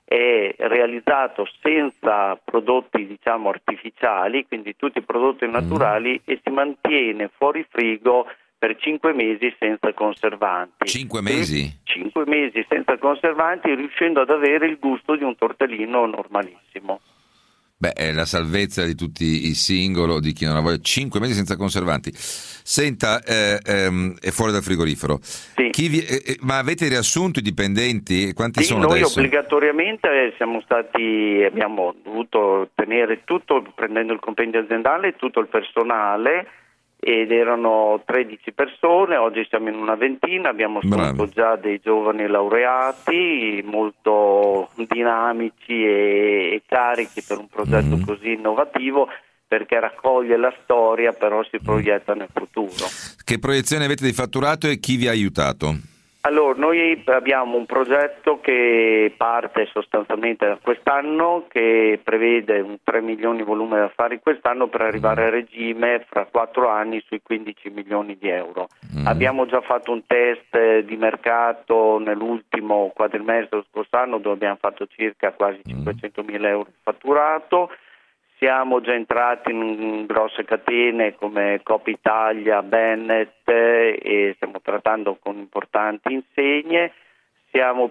è realizzato senza prodotti, diciamo, artificiali, quindi tutti i prodotti naturali, mm. e si mantiene fuori frigo per cinque mesi senza conservanti. Cinque mesi? Cinque mesi senza conservanti, riuscendo ad avere il gusto di un tortellino normalissimo. Beh, è la salvezza di tutti i singolo, di chi non la voglia. Cinque mesi senza conservanti. Senta, eh, ehm, è fuori dal frigorifero. Sì. Chi vi, eh, ma avete riassunto i dipendenti? Quanti sì, sono noi adesso? Obbligatoriamente siamo stati, abbiamo dovuto tenere tutto, prendendo il compendio aziendale, tutto il personale, ed erano tredici persone. Oggi siamo in una ventina, abbiamo assunto già dei giovani laureati molto dinamici e, e carichi per un progetto mm-hmm. così innovativo, perché raccoglie la storia, però si proietta nel futuro. Che proiezione avete di fatturato e chi vi ha aiutato? Allora, noi abbiamo un progetto che parte sostanzialmente da quest'anno, che prevede un tre milioni di volume da affari quest'anno, per arrivare a regime fra quattro anni sui quindici milioni di euro. Mm. Abbiamo già fatto un test di mercato nell'ultimo quadrimestre dello scorso anno, dove abbiamo fatto circa quasi cinquecentomila euro di fatturato. Siamo già entrati in grosse catene come Coppa Italia, Bennett, e stiamo trattando con importanti insegne. Siamo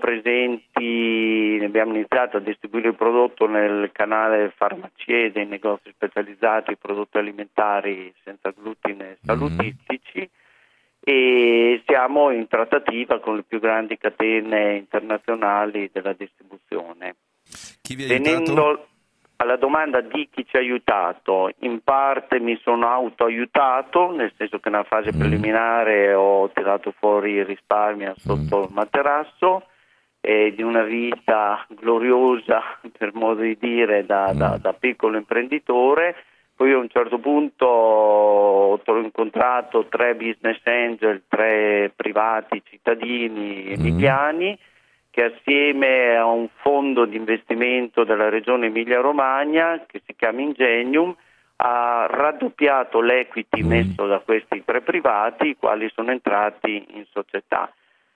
presenti, abbiamo iniziato a distribuire il prodotto nel canale farmacie dei negozi specializzati, prodotti alimentari senza glutine salutistici, mm. e siamo in trattativa con le più grandi catene internazionali della distribuzione. Chi vi ha Tenendo aiutato? Alla domanda di chi ci ha aiutato, in parte mi sono autoaiutato, nel senso che nella fase mm. preliminare ho tirato fuori il risparmio sotto mm. il materasso, e di una vita gloriosa, per modo di dire, da, mm. da, da piccolo imprenditore. Poi a un certo punto ho incontrato tre business angel, tre privati cittadini emiliani, mm. che assieme a un fondo di investimento della regione Emilia-Romagna, che si chiama Ingenium, ha raddoppiato l'equity mm. messo da questi tre privati, i quali sono entrati in società.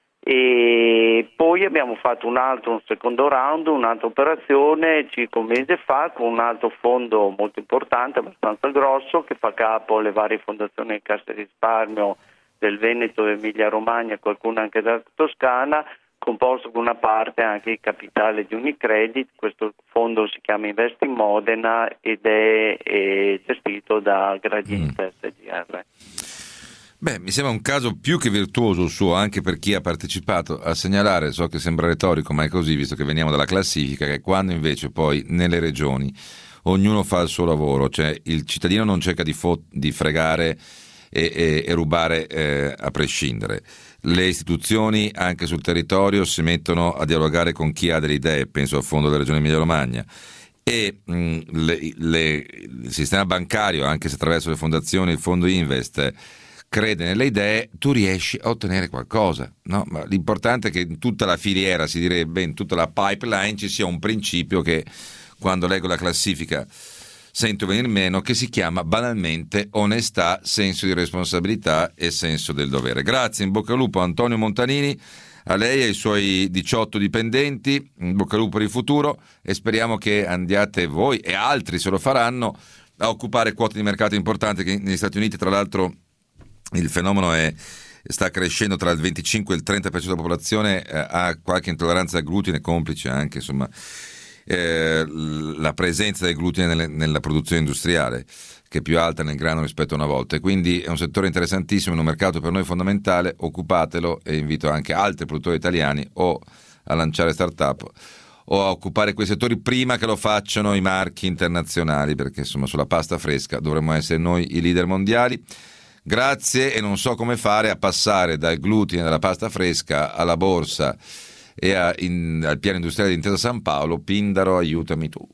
E poi abbiamo fatto un altro, un secondo round, un'altra operazione circa un mese fa, con un altro fondo molto importante, abbastanza grosso, che fa capo alle varie fondazioni di Cassa di Risparmio del Veneto, dell'Emilia-Romagna, qualcuna anche della Toscana, composto con una parte anche di capitale di Unicredit. Questo fondo si chiama Invest in Modena ed è, è gestito da Gradiente mm. S G R. Beh, mi sembra un caso più che virtuoso il suo, anche per chi ha partecipato. A segnalare, so che sembra retorico, ma è così, visto che veniamo dalla classifica, che quando invece poi nelle regioni ognuno fa il suo lavoro, cioè il cittadino non cerca di, fo- di fregare e, e, e rubare eh, a prescindere. Le istituzioni anche sul territorio si mettono a dialogare con chi ha delle idee, penso al fondo della regione Emilia-Romagna, e mh, le, le, il sistema bancario, anche se attraverso le fondazioni, il fondo Invest, crede nelle idee, tu riesci a ottenere qualcosa, no? Ma l'importante è che in tutta la filiera, si direbbe, in tutta la pipeline, ci sia un principio che, quando leggo la classifica, sento venir meno, che si chiama banalmente onestà, senso di responsabilità e senso del dovere. Grazie, in bocca al lupo Antonio Montanini, a lei e ai suoi diciotto dipendenti, in bocca al lupo per il futuro, e speriamo che andiate voi e altri, se lo faranno, a occupare quote di mercato importanti, che negli Stati Uniti, tra l'altro, il fenomeno è, sta crescendo. Tra il venticinque e il trenta per cento della popolazione eh, ha qualche intolleranza al glutine, complice anche insomma eh, la presenza del glutine nelle, nella produzione industriale, che è più alta nel grano rispetto a una volta, e quindi è un settore interessantissimo, in un mercato per noi fondamentale. Occupatelo, e invito anche altri produttori italiani o a lanciare start-up o a occupare quei settori prima che lo facciano i marchi internazionali, perché insomma sulla pasta fresca dovremmo essere noi i leader mondiali. grazie e non so come fare a passare dal glutine della pasta fresca alla borsa e a, in, al piano industriale di Intesa San Paolo. Pindaro, aiutami tu.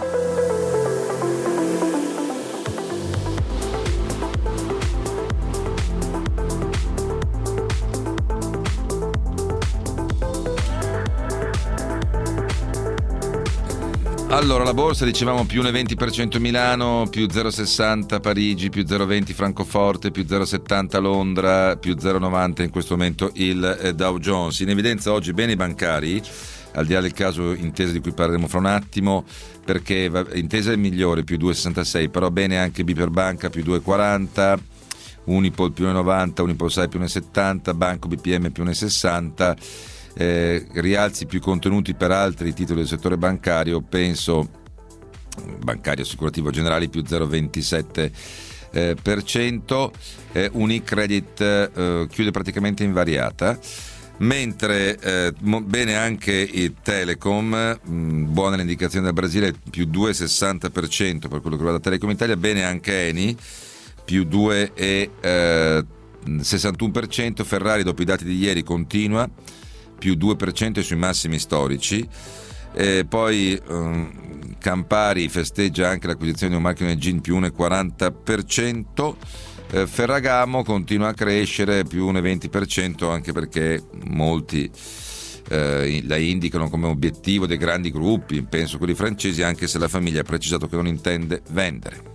Allora, la borsa dicevamo più uno virgola venti per cento Milano, più zero virgola sessanta Parigi, più zero virgola venti Francoforte, più zero virgola settanta Londra, più zero virgola novanta in questo momento il Dow Jones. In evidenza oggi bene i bancari, al di là del caso Intesa di cui parleremo fra un attimo, perché Intesa è il migliore, più due virgola sessantasei, però bene anche Biper Banca, più due virgola quaranta, Unipol più uno virgola novanta, Unipol Sai più uno virgola settanta, Banco B P M più uno virgola sessanta. Eh, rialzi più contenuti per altri titoli del settore bancario, penso bancario assicurativo Generali più zero virgola ventisette eh, per cento, eh, Unicredit eh, chiude praticamente invariata, mentre eh, mo, bene anche il Telecom, mh, buona l'indicazione del Brasile, più due virgola sessanta per cento per quello che riguarda Telecom Italia, bene anche Eni più due virgola sessantuno per cento, Ferrari dopo i dati di ieri continua più due per cento sui massimi storici, e poi um, Campari festeggia anche l'acquisizione di un marchio nel gin più uno virgola quaranta per cento, eh, Ferragamo continua a crescere più uno virgola venti per cento, anche perché molti eh, la indicano come obiettivo dei grandi gruppi, penso quelli francesi, anche se la famiglia ha precisato che non intende vendere.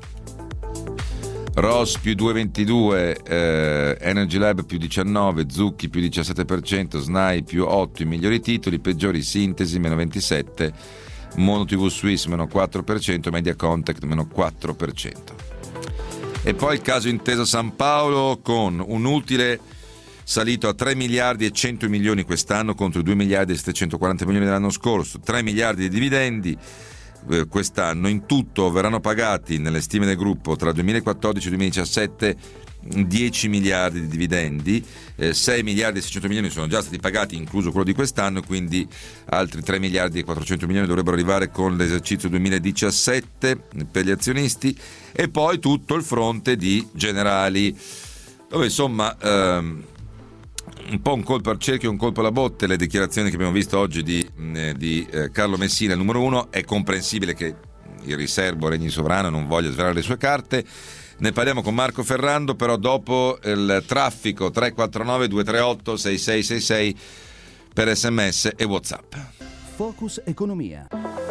Ross più due virgola ventidue, eh, Energy Lab più diciannove, Zucchi più diciassette per cento, Snai più otto, i migliori titoli, peggiori Sintesi meno ventisette, Mono T V Swiss meno quattro per cento, Media Contact meno quattro per cento. E poi il caso Intesa San Paolo, con un utile salito a tre miliardi e cento milioni quest'anno contro i due miliardi e settecentoquaranta milioni dell'anno scorso, tre miliardi di dividendi quest'anno. In tutto verranno pagati nelle stime del gruppo tra duemilaquattordici e duemiladiciassette dieci miliardi di dividendi, eh, sei miliardi e seicento milioni sono già stati pagati, incluso quello di quest'anno, quindi altri tre miliardi e quattrocento milioni dovrebbero arrivare con l'esercizio duemiladiciassette per gli azionisti, e poi tutto il fronte di Generali, dove insomma ehm, un po' un colpo al cerchio, un colpo alla botte. Le dichiarazioni che abbiamo visto oggi di, eh, di eh, Carlo Messina, il numero uno. È comprensibile che il riservo regni sovrano, non voglia svelare le sue carte. Ne parliamo con Marco Ferrando, però dopo il traffico. Tre quattro nove due tre otto sei sei sei sei per sms e WhatsApp. Focus Economia.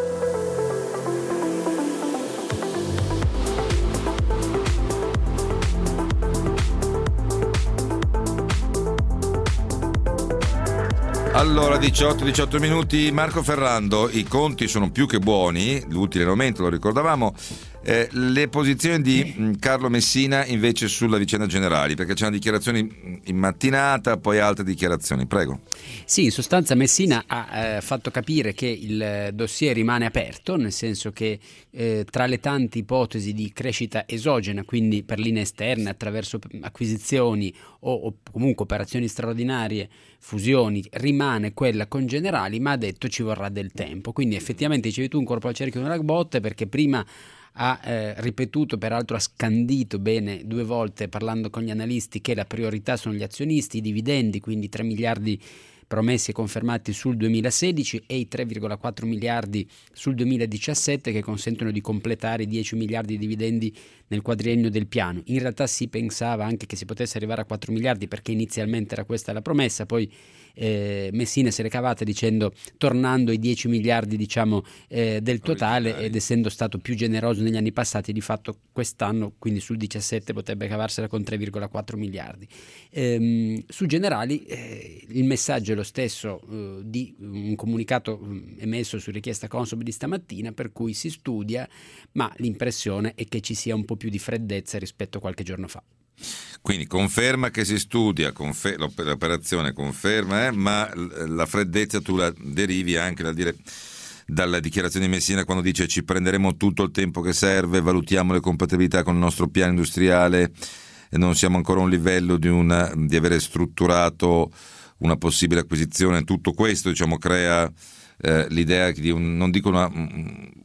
Allora, diciotto diciotto minuti, Marco Ferrando, i conti sono più che buoni, l'utile in aumento, lo ricordavamo, eh, le posizioni di Carlo Messina invece sulla vicenda Generali, perché c'erano dichiarazioni in mattinata, poi altre dichiarazioni, prego. Sì, in sostanza Messina ha eh, fatto capire che il dossier rimane aperto, nel senso che eh, tra le tante ipotesi di crescita esogena, quindi per linee esterne, attraverso acquisizioni o, o comunque operazioni straordinarie, fusioni, rimane quella con Generali, ma ha detto ci vorrà del tempo. Quindi effettivamente dicevi tu un colpo al cerchio di una botte, perché prima ha eh, ripetuto, peraltro ha scandito bene due volte parlando con gli analisti, che la priorità sono gli azionisti, i dividendi, quindi tre miliardi promessi e confermati sul duemilasedici e i tre virgola quattro miliardi sul duemiladiciassette, che consentono di completare i dieci miliardi di dividendi nel quadriennio del piano. In realtà si pensava anche che si potesse arrivare a quattro miliardi, perché inizialmente era questa la promessa, poi eh, Messina se l'è cavata dicendo tornando ai dieci miliardi diciamo eh, del totale, ed essendo stato più generoso negli anni passati, di fatto quest'anno, quindi sul diciassette, potrebbe cavarsela con tre virgola quattro miliardi. Ehm, su Generali eh, il messaggio è lo stesso eh, di un comunicato eh, emesso su richiesta Consob di stamattina, per cui si studia, ma l'impressione è che ci sia un po' più di freddezza rispetto a qualche giorno fa. Quindi conferma che si studia, confer- l'operazione conferma, eh, ma la freddezza tu la derivi anche dal dire, dalla dichiarazione di Messina, quando dice ci prenderemo tutto il tempo che serve, valutiamo le compatibilità con il nostro piano industriale, e non siamo ancora a un livello di, una, di avere strutturato una possibile acquisizione. Tutto questo diciamo crea eh, l'idea di un, non dico una,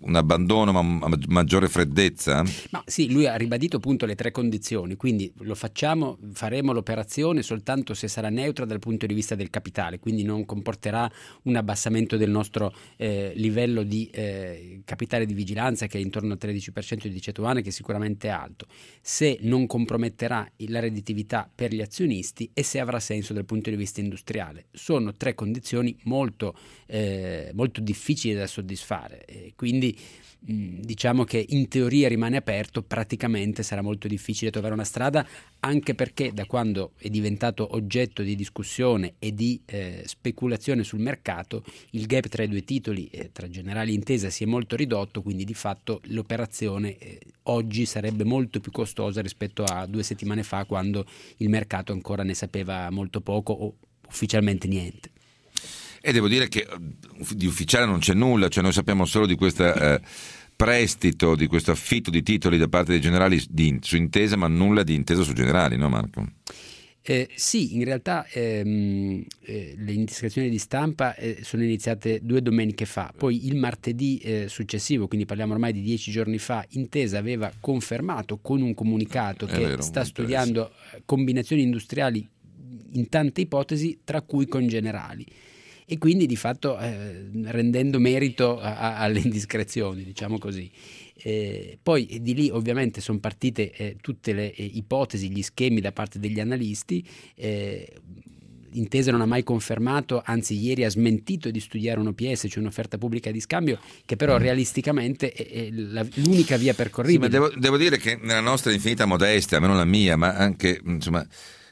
un abbandono, ma una maggiore freddezza? Ma sì, lui ha ribadito appunto le tre condizioni, quindi lo facciamo, faremo l'operazione soltanto se sarà neutra dal punto di vista del capitale, quindi non comporterà un abbassamento del nostro eh, livello di eh, capitale di vigilanza, che è intorno al tredici per cento di Cetuane, che è sicuramente alto, se non comprometterà la redditività per gli azionisti e se avrà senso dal punto di vista industriale. Sono tre condizioni molto, eh, molto difficili da soddisfare, eh, quindi mh, diciamo che in teoria rimane aperto, praticamente sarà molto difficile trovare una strada, anche perché da quando è diventato oggetto di discussione e di eh, speculazione sul mercato, il gap tra i due titoli, eh, tra Generali e Intesa, si è molto ridotto, quindi di fatto l'operazione eh, oggi sarebbe molto più costosa rispetto a due settimane fa, quando il mercato ancora ne sapeva molto poco o ufficialmente niente. E devo dire che di ufficiale non c'è nulla, cioè noi sappiamo solo di questo eh, prestito, di questo affitto di titoli da parte dei Generali di, su Intesa, ma nulla di Intesa su Generali, no Marco? Eh, sì, in realtà ehm, eh, le indiscrezioni di stampa eh, sono iniziate due domeniche fa, poi il martedì eh, successivo, quindi parliamo ormai di dieci giorni fa, Intesa aveva confermato con un comunicato È che vero, sta studiando combinazioni industriali in tante ipotesi, tra cui con Generali, e quindi di fatto eh, rendendo merito a, a, alle indiscrezioni, diciamo così. Eh, poi di lì ovviamente sono partite eh, tutte le eh, ipotesi, gli schemi da parte degli analisti. eh, Intesa non ha mai confermato, anzi ieri ha smentito di studiare un O P S, cioè un'offerta pubblica di scambio, che però realisticamente è, è la, l'unica via percorribile. Sì, ma devo, devo dire che nella nostra infinita modestia, almeno la mia, ma anche insomma,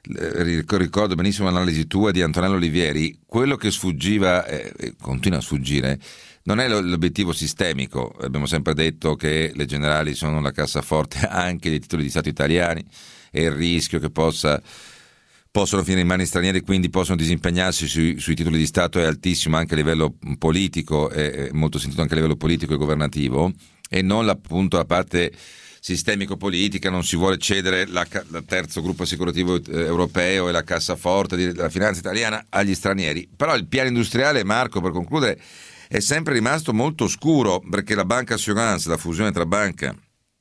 ricordo benissimo l'analisi tua di Antonello Olivieri, quello che sfuggiva e eh, continua a sfuggire non è l'obiettivo sistemico. Abbiamo sempre detto che le Generali sono la cassaforte anche dei titoli di Stato italiani e il rischio che possa possono finire in mani straniere, quindi possono disimpegnarsi sui, sui titoli di Stato è altissimo anche a livello politico, è molto sentito anche a livello politico e governativo, e non appunto la parte sistemico-politica. Non si vuole cedere la, la terzo gruppo assicurativo eh, europeo e la cassaforte della finanza italiana agli stranieri. Però il piano industriale, Marco, per concludere, è sempre rimasto molto oscuro, perché la Banca Assurance, la fusione tra banca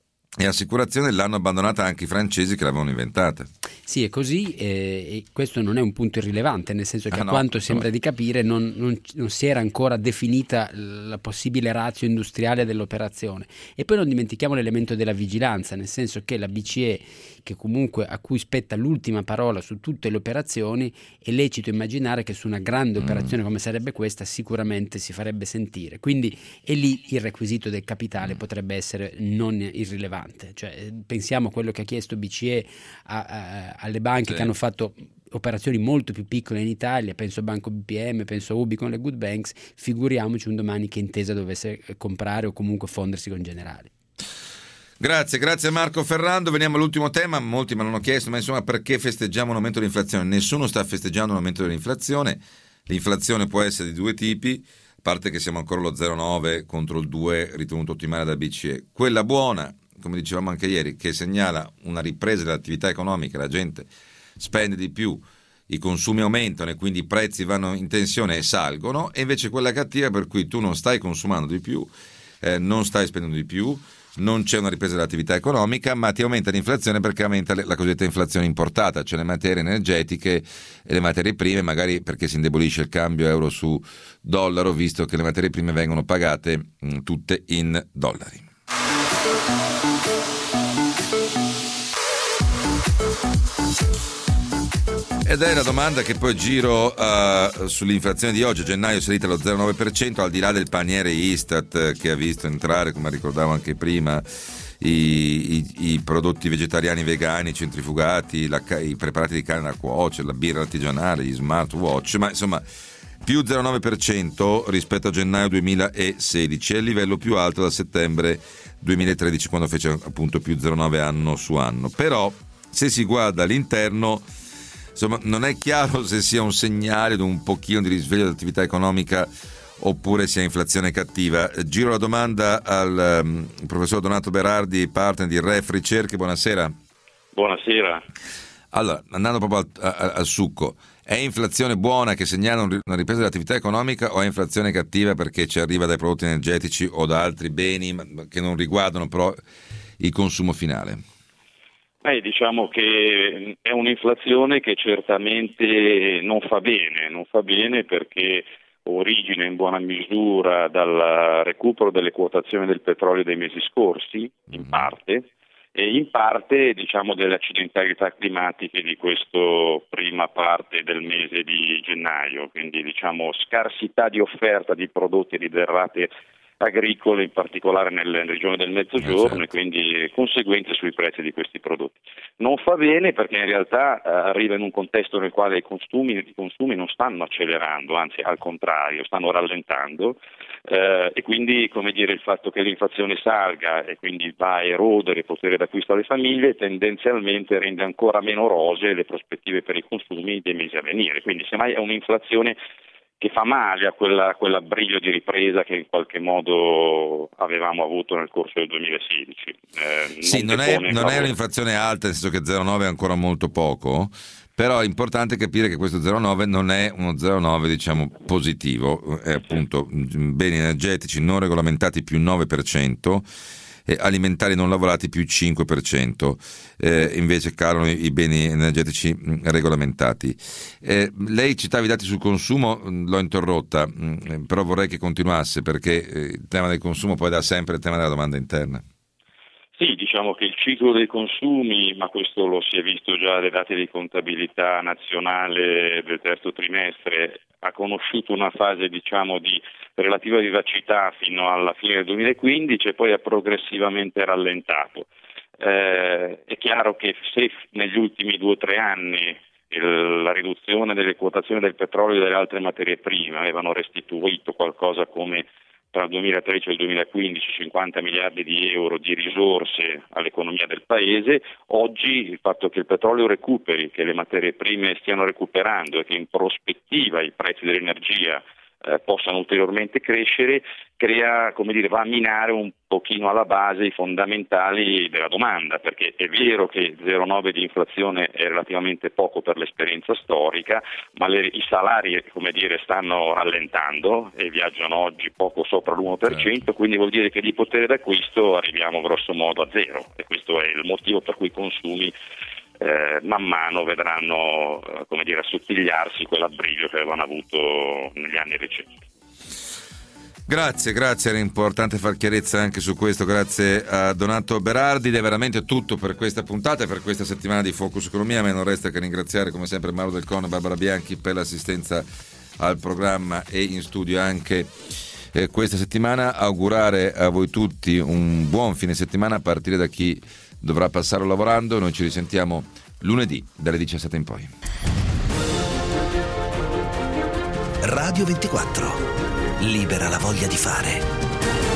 e assicurazione, l'hanno abbandonata anche i francesi che l'avevano inventata. Sì, è così, eh, e questo non è un punto irrilevante, nel senso che ah, a no, quanto sembra no. di capire non, non, non si era ancora definita la possibile ratio industriale dell'operazione. E poi non dimentichiamo l'elemento della vigilanza, nel senso che la B C E, che comunque a cui spetta l'ultima parola su tutte le operazioni, è lecito immaginare che su una grande operazione mm. come sarebbe questa sicuramente si farebbe sentire. Quindi è lì il requisito del capitale mm. potrebbe essere non irrilevante. Cioè, pensiamo a quello che ha chiesto B C E a, a, alle banche sì. che hanno fatto operazioni molto più piccole in Italia, penso a Banco B P M, penso a Ubi con le Good Banks, figuriamoci un domani che Intesa dovesse comprare o comunque fondersi con Generali. Grazie, grazie a Marco Ferrando. Veniamo all'ultimo tema, molti me l'hanno chiesto, ma insomma, perché festeggiamo un aumento dell'inflazione? Nessuno sta festeggiando un aumento dell'inflazione. L'inflazione può essere di due tipi, a parte che siamo ancora allo zero virgola nove contro il due ritenuto ottimale da B C E. Quella buona, come dicevamo anche ieri, che segnala una ripresa dell'attività economica, la gente spende di più, i consumi aumentano e quindi i prezzi vanno in tensione e salgono, e invece quella cattiva per cui tu non stai consumando di più, eh, non stai spendendo di più, non c'è una ripresa dell'attività economica, ma ti aumenta l'inflazione perché aumenta la cosiddetta inflazione importata, cioè le materie energetiche e le materie prime, magari perché si indebolisce il cambio euro su dollaro, visto che le materie prime vengono pagate mh, tutte in dollari. Ed è la domanda che poi giro uh, sull'inflazione di oggi. A gennaio è salita allo zero virgola nove per cento, al di là del paniere Istat che ha visto entrare, come ricordavo anche prima, i, i, i prodotti vegetariani vegani centrifugati, la, i preparati di carne da cuocere, la birra artigianale, gli smartwatch, ma insomma più zero virgola nove per cento rispetto a gennaio duemilasedici, è il livello più alto da settembre duemilatredici, quando fece appunto più zero virgola nove anno su anno. Però se si guarda all'interno, insomma, non è chiaro se sia un segnale di un pochino di risveglio dell'attività economica oppure sia inflazione cattiva. Giro la domanda al um, professor Donato Berardi, partner di Ref Ricerche. Buonasera. Buonasera. Allora, andando proprio al, al, al succo, è inflazione buona che segnala una ripresa dell'attività economica o è inflazione cattiva perché ci arriva dai prodotti energetici o da altri beni che non riguardano però il consumo finale? Beh, diciamo che è un'inflazione che certamente non fa bene, non fa bene perché origina in buona misura dal recupero delle quotazioni del petrolio dei mesi scorsi, in parte, e in parte diciamo delle accidentalità climatiche di questa prima parte del mese di gennaio, quindi diciamo scarsità di offerta di prodotti e di derrate agricole, in particolare nelle regioni del Mezzogiorno, eh certo. e quindi conseguenze sui prezzi di questi prodotti. Non fa bene perché in realtà eh, arriva in un contesto nel quale i consumi, i consumi non stanno accelerando, anzi al contrario, stanno rallentando eh, e quindi come dire il fatto che l'inflazione salga e quindi va a erodere il potere d'acquisto alle famiglie tendenzialmente rende ancora meno rosee le prospettive per i consumi dei mesi a venire, quindi semmai è un'inflazione che fa male a quella, quell'abbriglio di ripresa che in qualche modo avevamo avuto nel corso del duemilasedici. Eh, sì, non, non, è, non è un'inflazione alta, nel senso che zero virgola nove è ancora molto poco, però è importante capire che questo zero virgola nove non è uno zero virgola nove diciamo positivo, è appunto beni energetici non regolamentati più nove per cento, alimentari non lavorati più cinque per cento, eh, invece calano i beni energetici mh, regolamentati. Eh, lei citava i dati sul consumo, l'ho interrotta, mh, però vorrei che continuasse perché eh, il tema del consumo poi da sempre il tema della domanda interna. Sì, diciamo che il ciclo dei consumi, ma questo lo si è visto già dai dati di contabilità nazionale del terzo trimestre, ha conosciuto una fase diciamo di relativa vivacità fino alla fine del duemilaquindici e poi ha progressivamente rallentato. Eh, è chiaro che se negli ultimi due o tre anni il, la riduzione delle quotazioni del petrolio e delle altre materie prime avevano restituito qualcosa come tra il duemilatredici e il duemilaquindici cinquanta miliardi di euro di risorse all'economia del paese, oggi il fatto che il petrolio recuperi, che le materie prime stiano recuperando e che in prospettiva i prezzi dell'energia eh, possano ulteriormente crescere, crea, come dire, va a minare un pochino alla base i fondamentali della domanda, perché è vero che zero virgola nove di inflazione è relativamente poco per l'esperienza storica, ma le, i salari, come dire, stanno rallentando e viaggiano oggi poco sopra l'uno per cento, certo. Quindi vuol dire che di potere d'acquisto arriviamo grosso modo a zero e questo è il motivo per cui i consumi Eh, man mano vedranno eh, come dire assottigliarsi quell'abbriglio che avevano avuto negli anni recenti. Grazie, grazie, era importante far chiarezza anche su questo, grazie a Donato Berardi. Ed è veramente tutto per questa puntata e per questa settimana di Focus Economia. A me non resta che ringraziare come sempre Mauro Del Cono e Barbara Bianchi per l'assistenza al programma e in studio anche eh, questa settimana. Augurare a voi tutti un buon fine settimana a partire da chi dovrà passarlo lavorando. Noi ci risentiamo lunedì dalle diciassette in poi. Radio ventiquattro. Libera la voglia di fare.